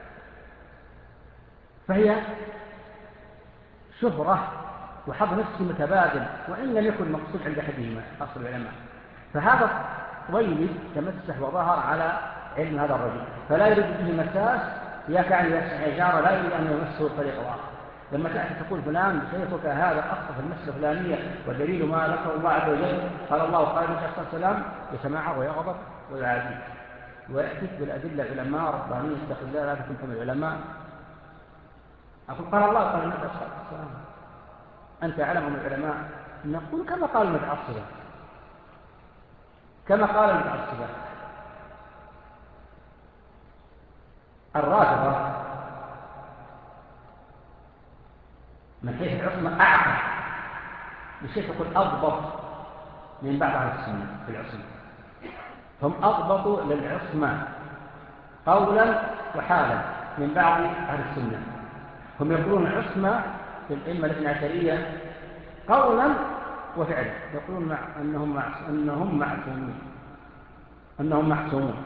فهي شهرة وحظ نفسي متبادل وإن لم يكن مقصود عند أحدهما أصل العلماء. فهذا طويل تمسح وظهر على علم هذا الرجل، فلا يريد به مساس يكعن يسعى جاره، لا يريد أن يمسه بطريقة أخرى. لما تأتي تقول فلان شيخك هذا أخطأ في المسألة الفلانية والدليل ما ذكر الله عز وجل قال الله وقال النبي عليه السلام، يتمعر ويغضب ويعاديك ويأتيك بالأدلة علماء ربانية اتق الله لا تكن كما العلماء. أقول قال الله وقال النبي عليه السلام، أنت أعلم من العلماء، نقول كما قال المتعصبة، كما قال المتعصبة. الرافضة من حيث العصمة أعقل، بشيء تقول أضبط من بعض أهل السنة في العصمة، هم أضبطوا للعصمة قولا وحالا من بعض أهل السنة. هم يقولون العصمة في الأئمة الاثنى عشرية قولا وفعلا، يقولون مع أنهم أنهم معصومون، أنهم معصومون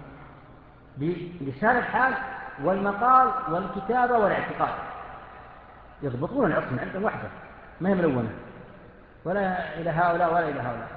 بلسان الحال والمقال والكتابة والاعتقاد، يضبطون العصمة عندهم وحده، ما هي ملونة ولا إلى هؤلاء ولا إلى هؤلاء،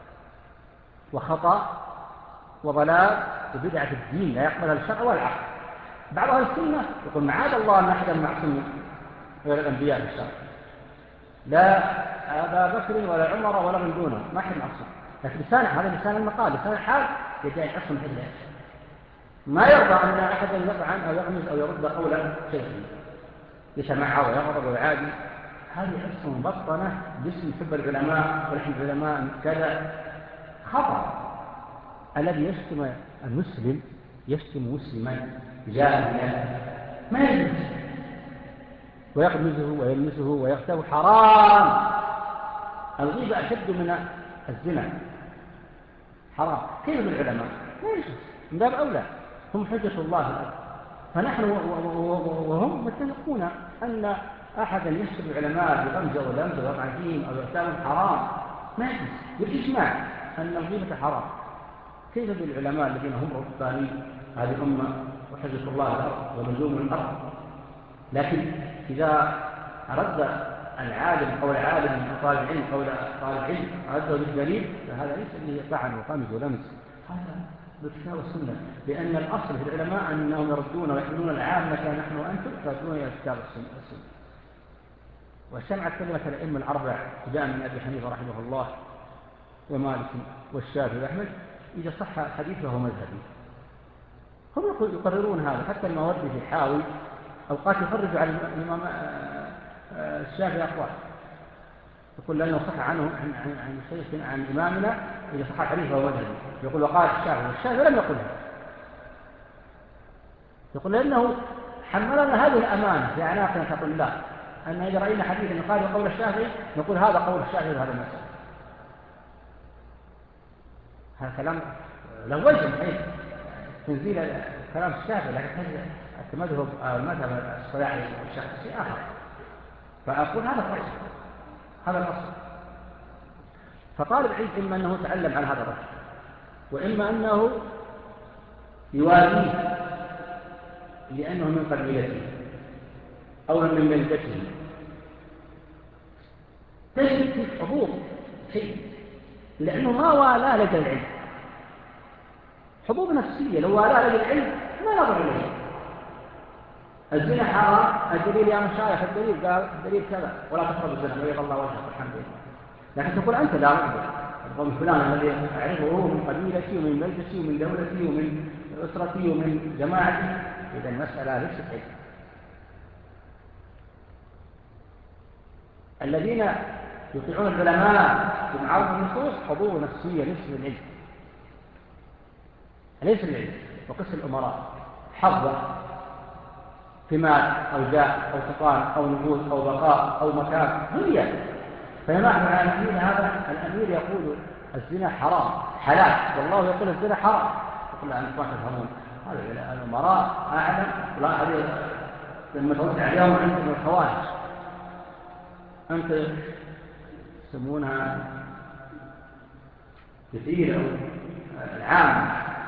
وخطأ وضلال وبدعة الدين لا يقبلها الشرع ولا العقل. بعض أهل السنة يقول معاذ الله أن أحدا معصوم غير الأنبياء في الشرع، لا أبا بكر ولا عمر ولا من دونه، ما حد معصوم، لكن لسان هذا لسان المقال، لسان الحال يدعي العصمة في الله، ما يرضى أن أحدا يطعن أو يغمز أو يرد قولا شيخي يسمعها ويغضب ويعادي. هذه عصمة مبطنة باسم حب العلماء ونحن العلماء كذا، خطأ. الذي يشتم المسلم يشتم مسلما جاهلا ما يجوز، ويغمزه ويلمسه ويغتاب، حرام. الغيبة أشد من الزنا، حرام. كيف بالعلماء؟ ما يجوز، من باب أولى، هم حجة الله في الأرض. فنحن وهم متفقون أن أحدا يشتم العلماء بغمزة ولمزة ويقع فيهم أو يغتابهم حرام، ما يجوز، بالإجماع أن الغيبة حرام. كيف بالعلماء الذين هم رباني هذه الأمة وحجة الله الأرض ونجوم الأرض؟ لكن إذا أرد العالم قول عالم أو طالب علم قول طالب علم أرده بالدليل، فهذا ليس به طعن وقمز ولمس، هذا بالكتاب والسنة، لأن الأصل في العلماء أنهم يردون ويحملون العامة نحن وأنتم فيردون إلى الكتاب والسنة. وسمعت كلمة الأئمة الأربع ابتداء من أبي حنيفة رحمه الله ومالك والشافعي وأحمد، إذا صح الحديث فهو مذهبي. هم يقررون هذا، حتى الماوردي في الحاوي أوقات يخرج على الإمام الشافعي أقوال، يقول لأنه صح عنه عن عن عن شيخ عن إمامنا إذا صح الحديث فهو مذهبي، يقول وقال الشافعي، والشافعي لم يقلها، يقول لأنه حملنا هذه الأمانة في أعناقنا كطلاب، أن إذا رأينا حديثا يقال قول الشافعي نقول هذا قول الشافعي بهذا المسألة. هذا كلام له وجه من حيث تنزيل كلام الشافعي، لكن المذهب المذهب الصلاحي والشافعي شيء آخر. فأقول هذا الأصل، هذا الأصل. فطالب العلم إما أنه تعلم عن هذا الرجل، وإما أنه يواليه لأنه من قبيلته أو من بلدته. تجد في حضور شيء لأنه ما والاه لدى العلم، حظوظ نفسية، لو والاه لدى العلم ما نظر إليه. الزنا حرام، الدليل يا مشايخ، الدليل قال الدليل كذا ولا تقربوا الزنا بيض الله وجهك الحمد لله. لكن تقول أنت لا رجل فلان الذي أعرفه من قبيلتي ومن بلدتي ومن دولتي ومن أسرتي ومن جماعتي، إذا المسألة ليست علم. الذين يطيعون العلماء بمعارض النصوص حظوظ نفسية ليس للعلم، ليس للعلم. وقس الأمراء حظا في مال أو جاه أو سلطان أو نفوذ أو بقاء أو مكان دنيا، فيمعنى على الأمير هذا الأمير يقول الزنا حرام حلال، والله يقول الزنا حرام، يقول لا أنتم ما تفهمون، هذا الأمراء أعلم. لا هذه لما توسع اليوم عندهم الخوارج، أنت يسمونها كثير أو العام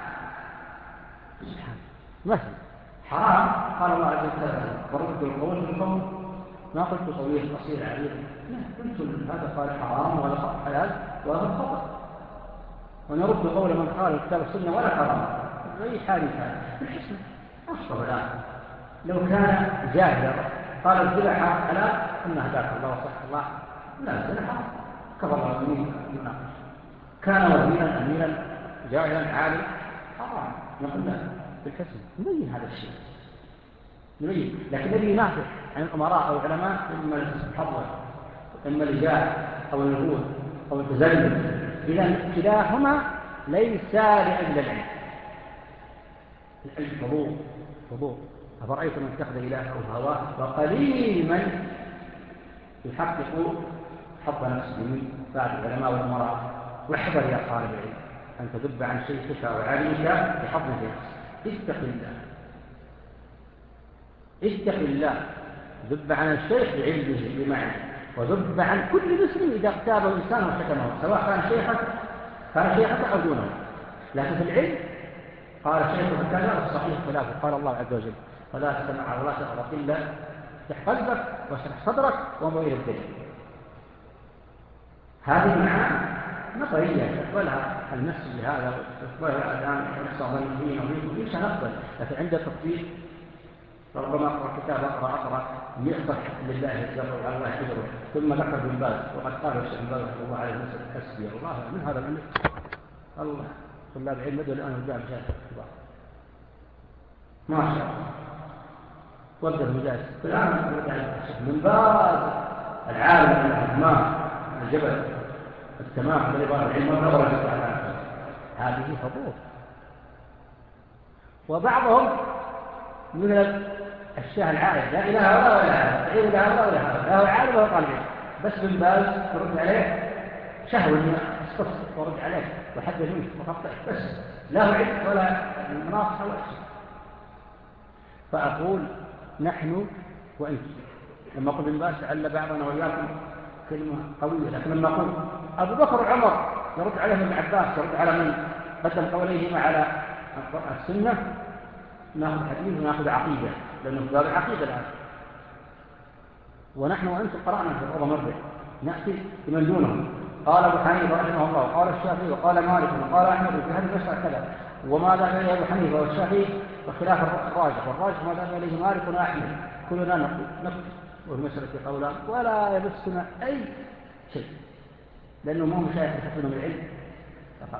مثل حرام. قال الله عز وجل ورد القول بالقول ما قلت طويل قصير عريض، لا قلت هذا قال حرام وهذا قال حلال وهذا خطأ، ونرد قول من قال الكتاب والسنة ولا حرام بأي حال كان بالحسن. أصبر الآن لو كان جاهلا قال الزنا حلال قلنا هداك الله وصح الله، لا الزنا حرام كفر الله المؤمنين المناقش. كان وزيرا أميرا جاهلا عالم حرام، نقول لا بالحسن نبين هذا الشيء نبين. لكن الذي ينافع عن الأمراء أو العلماء مما الحظ إما الإجابة أو النبوة أو التزلج. إذا كلاهما ليس لأجل العلم. العلم فضول فضول. أفرأيت من اتخذ إلهه هواه وقليل من يحقق حظ نفسه من بعض العلماء والأمراء. واحذر يا طالب العلم أن تذب عن شيخك وعلمك بحظ نفسك. اتق الله اتق الله. ذب عن الشيخ بعلمه بمعنى، وذب عن كل مسلم إذا اغتابه إنسان وشتمه، سواء كان شيخك كان شيخك أو دونه. لكن في العلم قال شيخك كذا والصحيح خلافه، قال الله عز وجل: فلا تسمع ولا تغضب إلا افتح قلبك واشرح صدرك وانظر إلى الدليل. هذه معاني نظرية يقبلها المسجد هذا ويقبلها الآن يحصل ظنين ومنكم ليس نقبل، لكن عند التطبيق ربما أقرأ كتاب أقرأ أقرأ مئة صفحة لله يتجرب على الله يجره، ثم ذكر بن باز وقد قال الشيخ بن باز رحمه الله عليه وسلم: حسبي الله من هذا العلم. الله طلاب علم مدوا الآن رجال مشاهد كبار ما شاء الله. وابدأ المجالس الآن من باز العالم الرحمن الجبل التمام الذي قال العلم نظر هذه فضول. وبعضهم من الشاه العائد لا إله ولا ولا تعيد لا ولا ولا لا هو عالم ولا طالب، بس بن باز ترد عليه شهوة استصف ورد عليه وحدد منه وقطع، بس لا هو علم ولا مناصح ولا شيء. فأقول نحن وأنت لما أقول بن باز لعل بعضنا وإياكم كلمة قوية، لكن لما أقول أبو بكر وعمر يرد عليه ابن عباس يرد على من قدم قوليهما على السنة، ناخذ حديث وناخذ عقيدة، لأنه باب العقيدة الآن. ونحن وأنتم قرأنا في الأرض مرة نأتي لمن دونهم. قال أبو حنيفة رحمه الله وقال الشافعي وقال مالك وقال أحمد في هذه المسألة كذا، وما ذهب إليه أبو حنيفة والشافعي وخلاف الراجح، والراجح ما ذهب إليه مالك وأحمد. كلنا نقول والمسألة قولا ولا يبسنا أي شيء، لأنه ما مشايخ يحفظون من العلم فقط.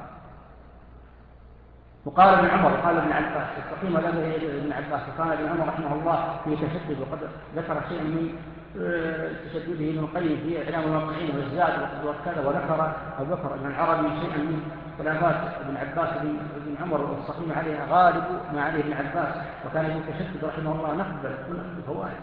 وقال ابن عمر وقال ابن عباس استقيم له ابن عباس، وكان ابن عمر رحمه الله في تشدد، وقد ذكر شيئا من تشدده ابن القيم في إعلام الموقعين والزاد وكذا، وذكر أبو بكر ابن العربي شيئا من خلافات ابن عباس ابن عمر والصقيم عليها غالب ما عليه ابن عباس، وكان ابن تشدد رحمه الله نقبل من الفوائد.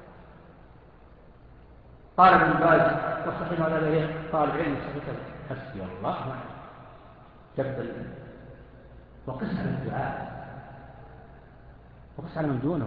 قال ابن باز والصقيم هذا له طالب علم حسبي الله تبدل. وقس على الدعاء وقس على من دونه.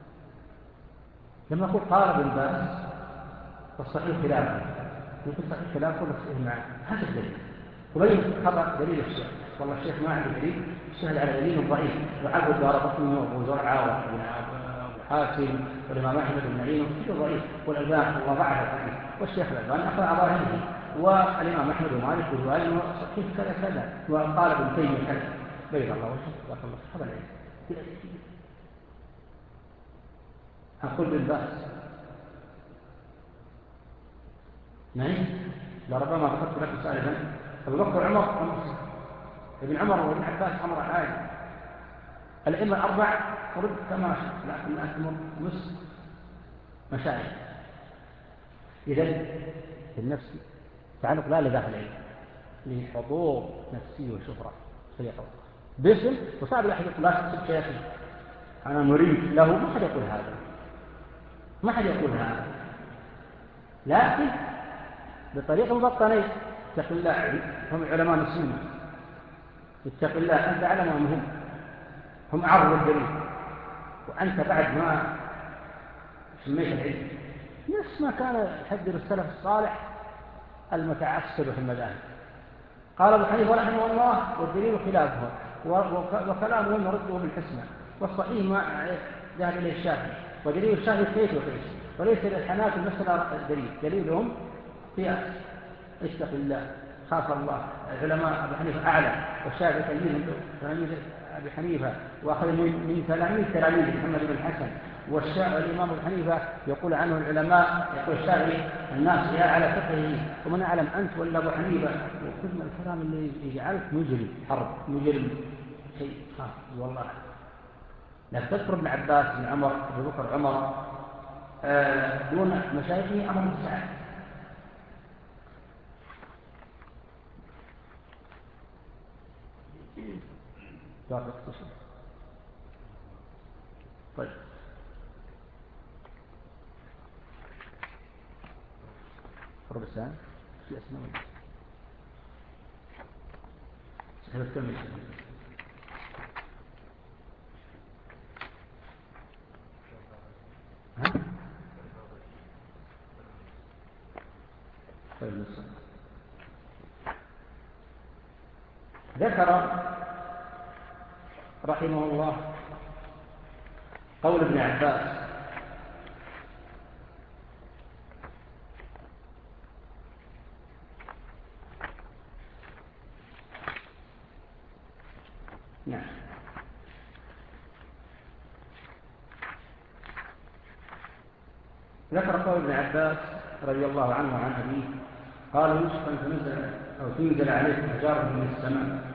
لما أقول قال ابن باز والصحيح خلافه، يقول صحيح خلافه بس معه هذا الدليل، وبين خطأ دليل الشيخ. والله الشيخ ما عنده دليل، الشهد على دليل ضعيف، وعبد دارقطني وابو زرعه وابن حاتم والامام احمد بن معين كله ضعيف، والالباني الله ضعف الحديث، والشيخ الالباني اخذ على ظاهره، والامام احمد ومالك والوالد صحيح كذا كذا، وقال ابن تيميه كذا. بيض الله وجهه بارك الله هذا العلم. أقول بالباس نعم لربما ذكرت لك سالفا أبو بكر عمر ابن عمر وابن عباس أمر عادي. الأئمة الأربع فرد كما لكن أتمر نص مشايخ. إذن النفس تعلق لا لذات العلم، لحضور نفسي وشهرة سيئة باسم، وصعب الأحد يقول لا تكتب شيئا أنا مريد له، ما حد يقول هذا، ما حد يقول هذا، لكن بطريقة مبطنة. اتق الله، هم علماء السنة، اتق الله أنت علم أنهم هم عرض الدليل، وأنت بعد ما سميت العلم نفس ما كان يحذر السلف الصالح المتعسر في المذاهب. قال ابو حنيفه رحمه الله والدليل خلافه، وكلامه نرده بالحسنى، والصحيح ما ذهب اليه الشافعي، ودليل الشافعي كيف وكيف، وليس للحناف المسألة الدليل، دليلهم قياس. اتق الله، خاف الله. علماء ابي حنيفه اعلم، والشافعي تلميذ ابي حنيفه، واخذ من تلاميذ تلاميذ محمد بن الحسن. والإمام ابو حنيفه يقول عنه العلماء، يقول الشافعي الناس يا على فقهه ومن اعلم انت ولا ابو حنيفه. وكل الكلام اللي يجعلك مجرم حرب مجرم شيء خاف والله. لا تذكر ابن عباس بن عمر ابو بكر عمر دون مشايخه امر بالسعاده، لا تختصر. طيب ربع ساعة في أسماء سحبت كم يسمى ها؟ طيب نصر. ذكر رحمه الله قول ابن عباس نعم ذكر قول ابن عباس رضي الله عنه وعن أبيه قال يوسف أن تنزل أو تنزل عليكم حجارة من السماء.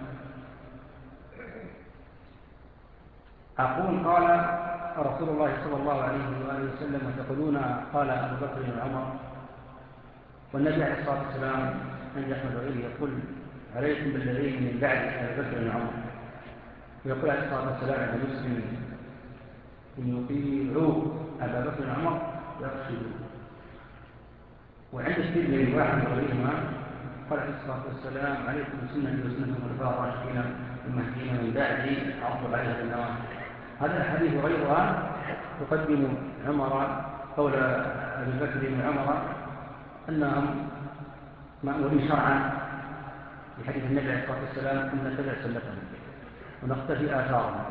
أقول قال رسول الله صلى الله عليه وآله وسلم وتقولون قال أبو بكر وعمر. والنبي عليه الصلاة والسلام عند أحمد وغيره يقول عليكم بالذين من بعد أبو بكر وعمر. ويقول عليه الصلاة والسلام عند مسلم إن يطيعوا أبا بكر وعمر يرشدوا. وعند الترمذي واحد وغيرهما قال عليه الصلاة والسلام عليكم بسنتي وسنة الخلفاء الراشدين المهديين من بعدي عضوا عليها بالنواجذ. هذا الحديث غيرها تقدم عمر قول أبي بكر وعمر أنهم مأمورين شرعا بحديث النبي عليه الصلاة والسلام أن نتبع سنتهم ونقتفي آثارهم.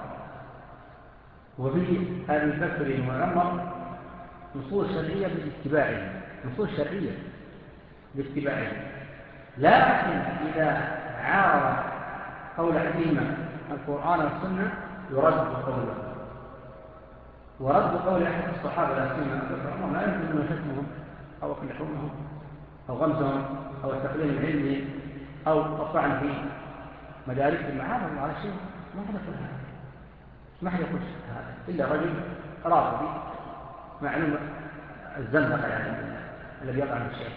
وفي أبي بكر وعمر نصوص شرعية باتباعهم نصوص شرعية باتباعهم. لكن إذا عارض قول أحدهما القرآن والسنة يرد قوله. ورد قول أحد الصحابة لا سيما أبو بكر وعمر لا يمكن أن شتمهم أو لحومهم أو غمزهم أو التقليل العلمي أو الطعن في مدارسهم. معاذ الله على شيء ما حد يقول هذا ما حد يقول هذا إلا رجل رافضي معلوم الزندقة يعني الذي يقع من الشيخ.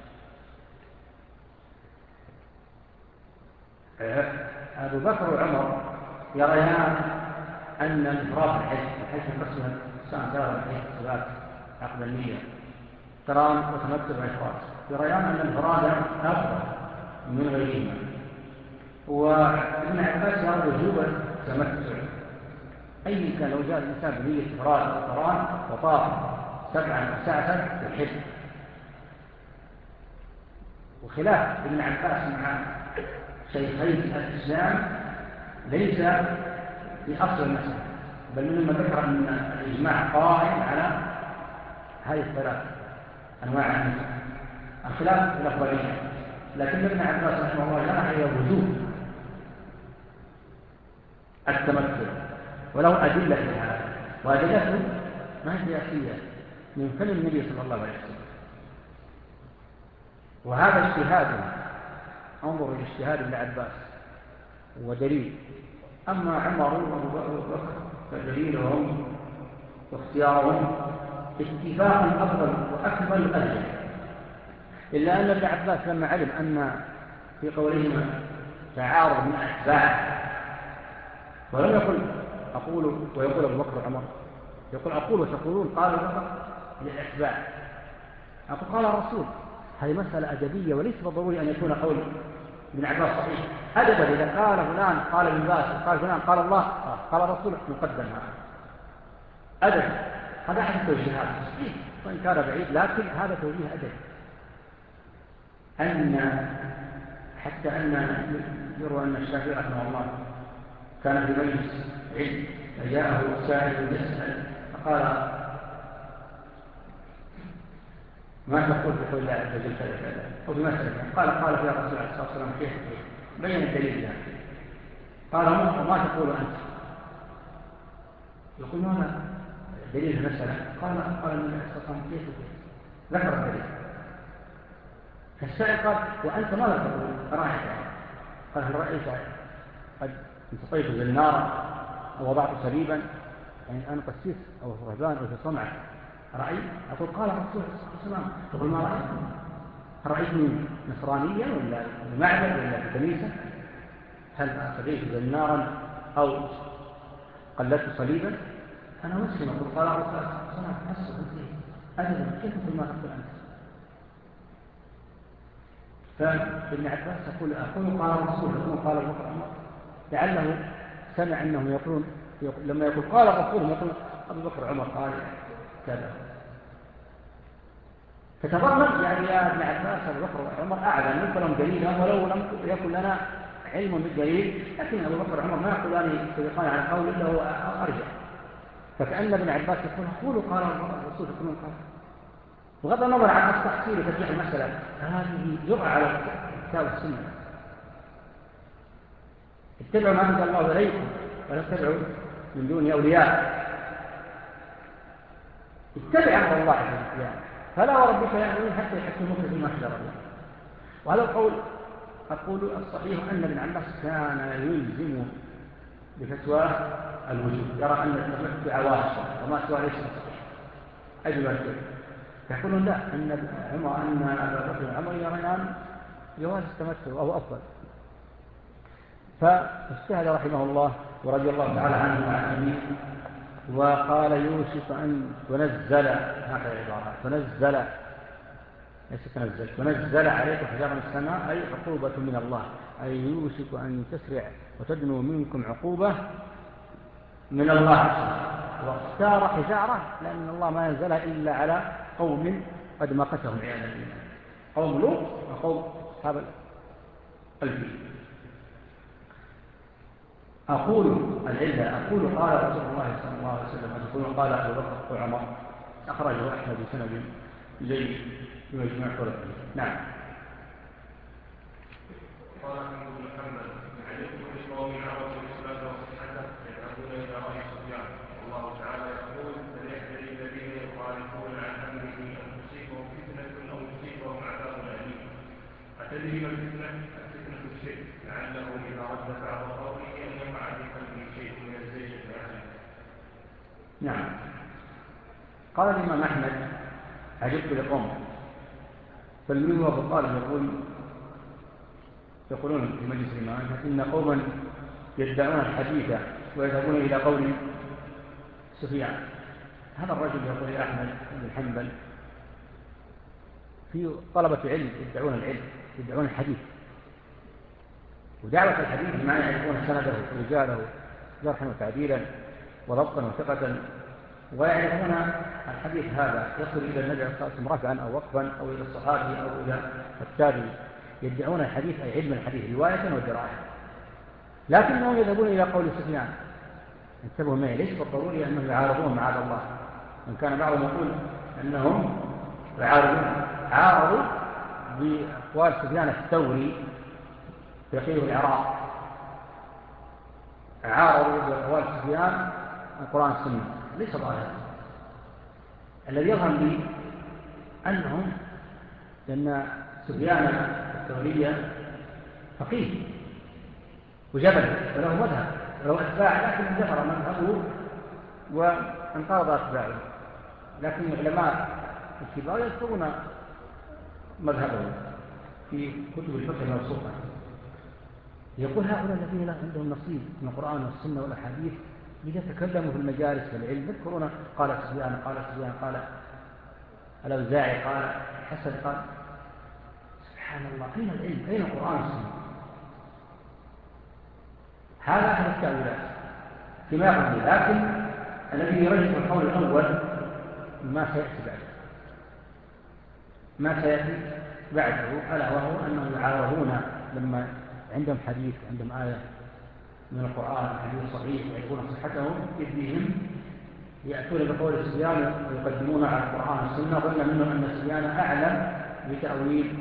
أبو بكر وعمر يريان أن الإفراد الحج الحج يقسم الإنسان ثلاثة الحج ثلاث عقد النية تران وتمتع وإفراد. يريان أن الإفراد أفضل من غيرهما. وابن عباس يرى وجوب التمتع أي كان لو جاء الإنسان بنية إفراد وتران وطاف سبعا وسعة في الحج. وخلاف ابن عباس مع شيخي الإسلام ليس في أصل المسألة بل منهم ذكر أن الإجماع قائم على هذه الثلاث أنواع النسك. الخلاف الأفضلية لكن ابن عباس رحمه الله جرح إلى وجوب التمتع وله أدلة في هذا وأدلته ما هي سياسية من فن النبي صلى الله عليه وسلم. وهذا اجتهاد انظر لاجتهاد ابن عباس ودليل. أما عمر وأبو بكر فدليلهم واختيارهم اتفاقا أفضل وأكمل وأجل. إلا أن ابن عباس لما علم أن في قولهما تعارض من أتباع ولم يقل أقول ويقول أبو بكر وعمر يقول أقول وتقولون قال أبو بكر للأتباع أقول قال الرسول. هذه مسألة أدبية وليس بالضروري أن يكون قول ابن عباس صحيح. أدبا إذا قال فلان قال ابن باز قال فلان قال الله قال الرسول نقدم هذا أدب. هذا أحد التوجيهات صحيح وإن كان بعيد لكن هذا توجيه أدب. أن حتى أن يروى أن الشافعي رحمه الله كان في مجلس علم فجاءه سائل يسأل فقال ما تقول في قول الله عز وجل كذا كذا أو بمسألة قال قال فيها الرسول عليه الصلاة والسلام كيف بين الدليل ذلك. قال ما تقول أنت يقول ماذا دليل المسألة قال قال النبي عليه الصلاة والسلام كيف كيف ذكر الدليل. فالسائل قال وأنت ماذا تقول رأيت قال هل رأيت قد انتطيت بالنار أو وضعت سريبا يعني أنا قسيس أو في رهبان أو في صنعة رأي أقول قال الرسول صلى الله عليه وسلم تقول ما رأيت رأيتني نصرانيا ولا معبد ولا في كنيسة هل أخذيت بالنارا أو قلدت صليبا أنا مسلم. أقول قال الرسول صلى الله عليه وسلم حسب أنت أجل كيف تقول ما تقول أنت؟ فابن عباس يقول أقول قال الرسول يقول قال أبو بكر عمر، لعله سمع أنهم يقولون لما يقول قال الرسول يقول أبو بكر عمر قال كذا. فتظن يعني يا ابن عباس أبو بكر وعمر أعلم يمكن لهم دليلا ولو لم يكن لنا علم بالدليل، لكن أبو بكر وعمر ما يقولان يتفقان على قول إلا هو أرجع. فكأن ابن عباس يقول قولوا قال الرسول يقولون قال، بغض النظر عن التحصيل وترجيح المسألة، هذه جرعة على الكتاب والسنة. اتبعوا ما أنزل الله إليكم ولا تتبعوا من دون أولياء. اتبع أمر الله عز وجل، فلا وربك لا يؤمنون حتى يحكموك فيما شجر بينهم. وهذا القول أقول الصحيح أن ابن عباس كان يلزم بفتوى الوجود، يرى أن التمتع واجب وما سوى ليس صحيح أجل الكل. يقولون لا، أن عمر أن أبا بكر وعمر يريان جواز التمتع وهو أفضل. فاجتهد رحمه الله ورضي الله تعالى عنه وعن أبيه، وقال يوشك أن تنزل، هكذا العبارة، تنزل ليس تنزل، تنزل عليكم حجارة من السماء، أي عقوبة من الله، أي يوشك أن تسرع وتدنو منكم عقوبة من الله. واختار حجارة لأن الله ما ينزلها إلا على قوم قد مقتهم عياذا بالله، قوم لوط وقوم أصحاب الفيل. أقول العلة أقول قال رسول الله صلى الله عليه وسلم، أقول قال أبو بكر وعمر، أخرجه أحمد بسند جيد يجمع طرقه. نعم. قال أحمد بن محمد علمت لقوم عرفوا الإسلام وصحته يذهبون إلى رأي سفيان، والله تعالى يقول فليحذر الذين يخالفون عن أمره أن تصيبهم فتنة أو يصيبهم عذاب أليم. أتدري ما الفتنة؟ الفتنة الشرك، لعله إذا رد بعض قوله أن يقع في قلبه شيء من الزيغ الأهل. نعم. قال الإمام أحمد عجبت لقوم، فالمنه أبو طالب يقول يقولون في مجلس الإمام إن قوما يدعون الحديث ويذهبون إلى قول سفيان. هذا الرجل يقول يا أحمد بن حنبل في طلبة علم يدعون العلم يدعون الحديث، ودعوة الحديث بمعنى يعرفون سنده ورجاله جرحا وتعديلا وضبطا وثقة، ويعرفون الحديث هذا يصل إلى النبي صلى الله عليه وسلم رفعا أو وقفا أو إلى الصحابي أو إلى التابعي. يدعون الحديث أي علم الحديث رواية ودراية، لكنهم يذهبون إلى قول سفيان. انتبهوا معي، ليس بالضروري أنهم يعارضون معاذ الله، من كان بعضهم يقول أنهم يعارضون، عارضوا بأقوال سفيان الثوري فقيه العراق، عارضوا بأقوال سفيان القرآن السنة، ليس ظاهرا. الذي يظهر لي أنهم لأن سفيان الثورية فقيه وجبل وله مذهب وله أتباع، لكن انتهر مذهبه وانقرض أتباعه، لكن العلماء الكبار يذكرون مذهبه في كتب الفقه الموثوقة. يقول هؤلاء الذين عندهم نصيب من القرآن والسنة والأحاديث إذا تكلموا في المجالس والعلم يذكرون قال سفيان قال سفيان قال الأوزاعي قال حسن قال. سبحان الله، أين العلم؟ أين القرآن والسنة؟ هذا أحد التأويلات فيما يقول، لكن الذي يرجح القول الأول ما سيأتي بعده ما سيأتي بعده ألا وهو أنهم يعارضون لما عندهم حديث عندهم آية من القرآن حديث صحيح يعرفون صحته يديهم يأتون بقول سفيان ويقدمون على القرآن والسنة، ظن منهم أن سفيان أعلم بتأويل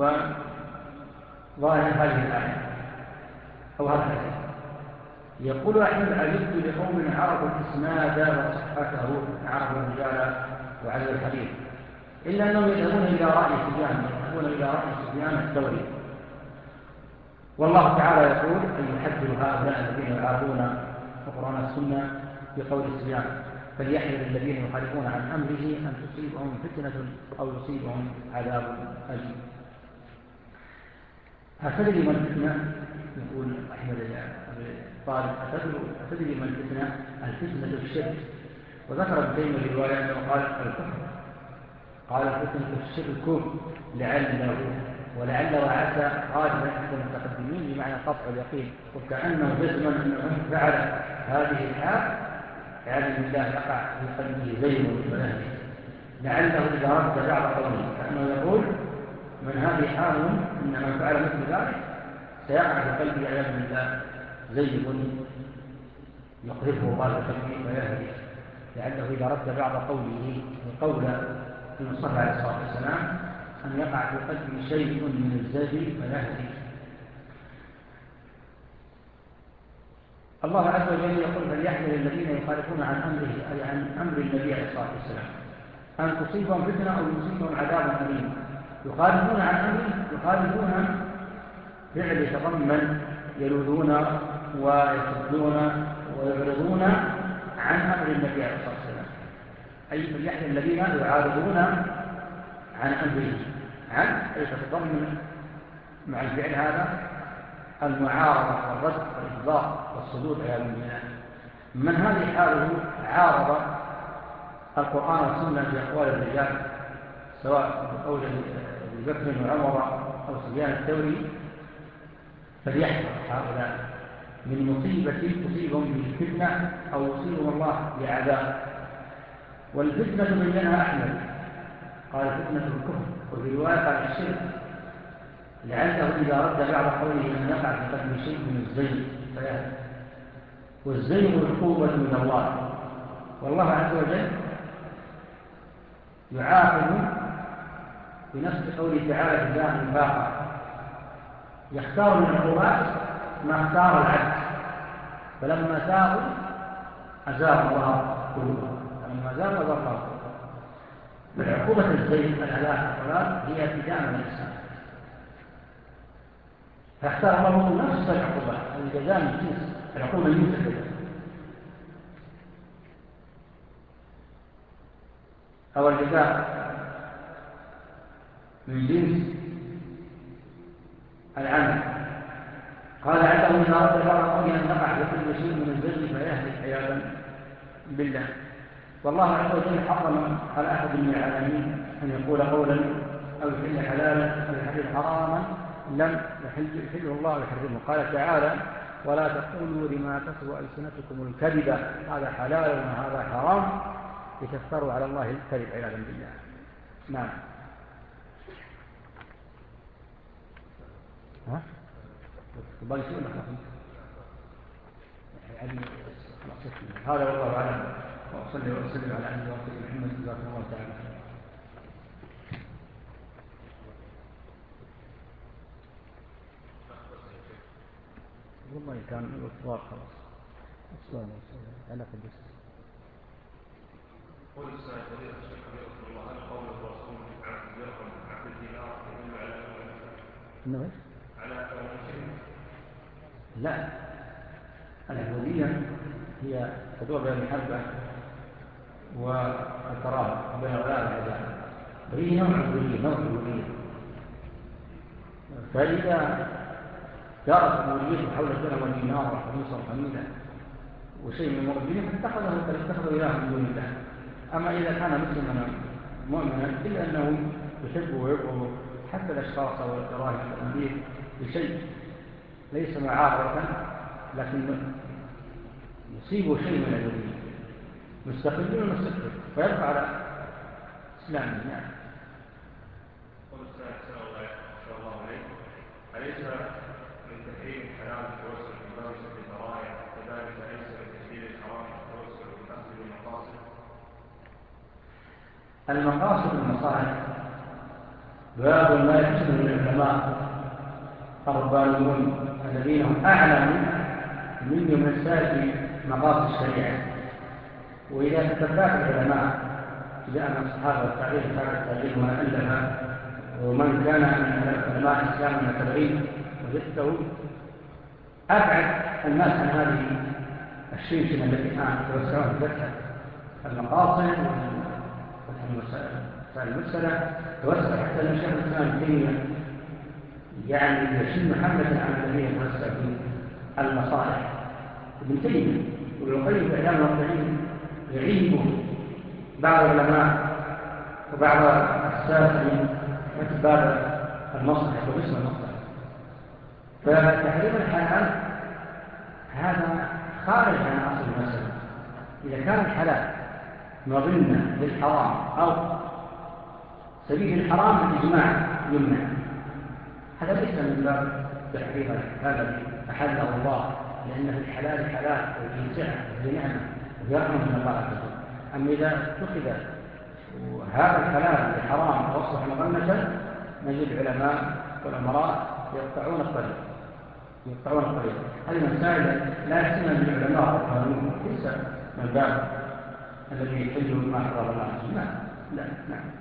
وظاهر هذه الآية أو هذا الحديث. يقول أحمد عجبت لقوم عرفوا الإسناد وصحته، عرفوا الرجال وعلى الحديث، إلا أنهم يذهبون إلى رأي سفيان يذهبون إلى رأي سفيان الثوري. والله تعالى يقول أن يحذر هؤلاء الذين يعارضون القرآن والسنة بقول سفيان فليحذر الذين يخالفون عن أمره أن تصيبهم فتنة أو يصيبهم عذاب أليم. هتدري ما الفتنة؟ يقول أحمد أبي طالب أتدري ما الفتنة؟ الفتنة الشرك. وذكر ابن تيمية رواية أنه قال الكفر، قال الفتنة الشرك لعله ولعل وعسى غالبا عند المتقدمين بمعنى قطع اليقين، وكأنه جزما أنه فعل هذه الحال يعني بالله يقع في قلبه زيغ ويهدي، لعله إذا رد بعض قوله كأنه يقول من هذه حال إن من فعل مثل ذلك سيقع في قلبه عياذا بالله زيغ يقذفه الله في قلبه فيهدي، لعله إذا رد بعض قوله وقول المصطفى عليه الصلاة والسلام أن يقع في قلبه شيء من الزيغ فيهدي. الله عز وجل يقول فليحذر الذين يخالفون عن أمره أي عن أمر النبي عليه الصلاة والسلام أن تصيبهم فتنة أو يصيبهم عذاب أليم. يخالفون عن أمره، يخالفون فعل يتضمن يلوذون ويصدون ويعرضون عن أمر النبي عليه الصلاة والسلام، أي فليحذر الذين يعارضون عن أمره، عن أي تتضمن مع الفعل هذا المعارضة والرد والإجبار والصدود عياذا بالله. من هذه حاله عارض القرآن والسنة بأقوال الرجال سواء بقول أبي بكر وعمر أو سفيان الثوري فليحذر هؤلاء من مصيبة تصيبهم بالفتنة أو يصيبهم الله بعذاب. والفتنة بينها أحمد قال فتنة الكفر، وفي رواية قال الشرك، لعله إذا رد بعض قوله أن يقع في قلبه شيء من الزيغ فيهدي. والزيغ عقوبة من الله، والله عز وجل يعاقب بنفس قوله تعالى جزاء وفاقا، يختار من العقوبات ما اختار العبد، فلما زاغوا أزاغ الله قلوبهم، فلما زاغوا أزاغ الله قلوبهم. فالعقوبة الزيغ الهلاك والضلال هي ابتداء من الإسلام، فاختار الله نفس العقوبات، الجزاء من جنس العقوبة من جنس الجزاء، أو الجزاء من جنس العمل. قال عده إذا رد بعض قوله أن يقع في كل شيء من الزيغ فيهلك عياذا بالله. والله عز وجل حرم على أحد من العالمين أن يقول قولا أو يحل حلالا أو يحرم حراما لم يحله الله ويحرمه. قال تعالى ولا تقولوا لما تصف ألسنتكم الكذب هذا حلال وهذا حرام لتفتروا على الله الكذب عياذا بالله. نعم. ها؟ باقي شيء ولا هذا والله أعلم، وأصلي وأسلم على أهل ورسول محمد صلى الله عليه وسلم. والله كان الأطفال خلاص السلام على قدس. قول السائل فضيلة الشيخ حفظكم الله هل قول الرسول في عبد الدرهم عبد الدينار يدل على أنه على كونه شرك؟ لا، العبودية هي تدور بين المحبة والكراهة بين الولاء والعداوة، وهي نوع عبودية نوع عبودية. فإذا دارت عبوديته حول الدرهم والدينار والخميس والخميلة وشيء من المرجين فاتخذه فاتخذوا إله من دون الله. أما إذا كان مسلما مؤمنا إلا أنه يحب ويبغض حتى الأشخاص أو الدراهم والأمير بشيء ليس معارضة لكن يصيبه شيء من العبودية مستقلين ومستقل فيبقى على إسلامه. يعني قول السائل سنة الله إن شاء الله عليك أليس من تحريم الحلال التوسل في باب سد الذرائع كذلك أليس من تحريم الحرام التوسل بالأخذ بالمقاصد؟ المقاصد والمصالح باب لا يحسن العلماء الربانيون الذين هم أعلم مني من السائل مقاصد الشريعة. وإذا تتبعت العلماء ابتداء من الصحابة والتابعين والتابعين ومن ألف ومن كان من علماء الإسلام المعتبرين وجدته أبعد الناس عن هذه الشيشنة التي الآن توسعون فتح المقاصد وفتح المسألة توسع حتى أن شيخ الإسلام ابن تيمية يعني يشن حملة عن الذين يتوسع فيه ابن تيمية وابن القيم في إعلام الموقعين يعيب بعض العلماء وبعض الساسة من باب المصلحة واسم المصلحة. فتحريم الحلال هذا خارج عن أصل المسألة. إذا كان الحلال مظنة للحرام أو سبيل الحرام الإجماع يمنع، هذا ليس من باب تحريم هذا أحله الله، لأنه الحلال حلال وفيه سعة وفيه نعمة وفيه رحمة من الله عز وجل. أما إذا اتخذ هذا الحلال بحرام وأصبح مظنة، نجد العلماء والأمراء يقطعون الطريق يقطعون الطريق. هذه مسائل لا يحسنها بالعلماء والقانون، ليس من باب الذي يحل ما حرم الله عز وجل. لا لا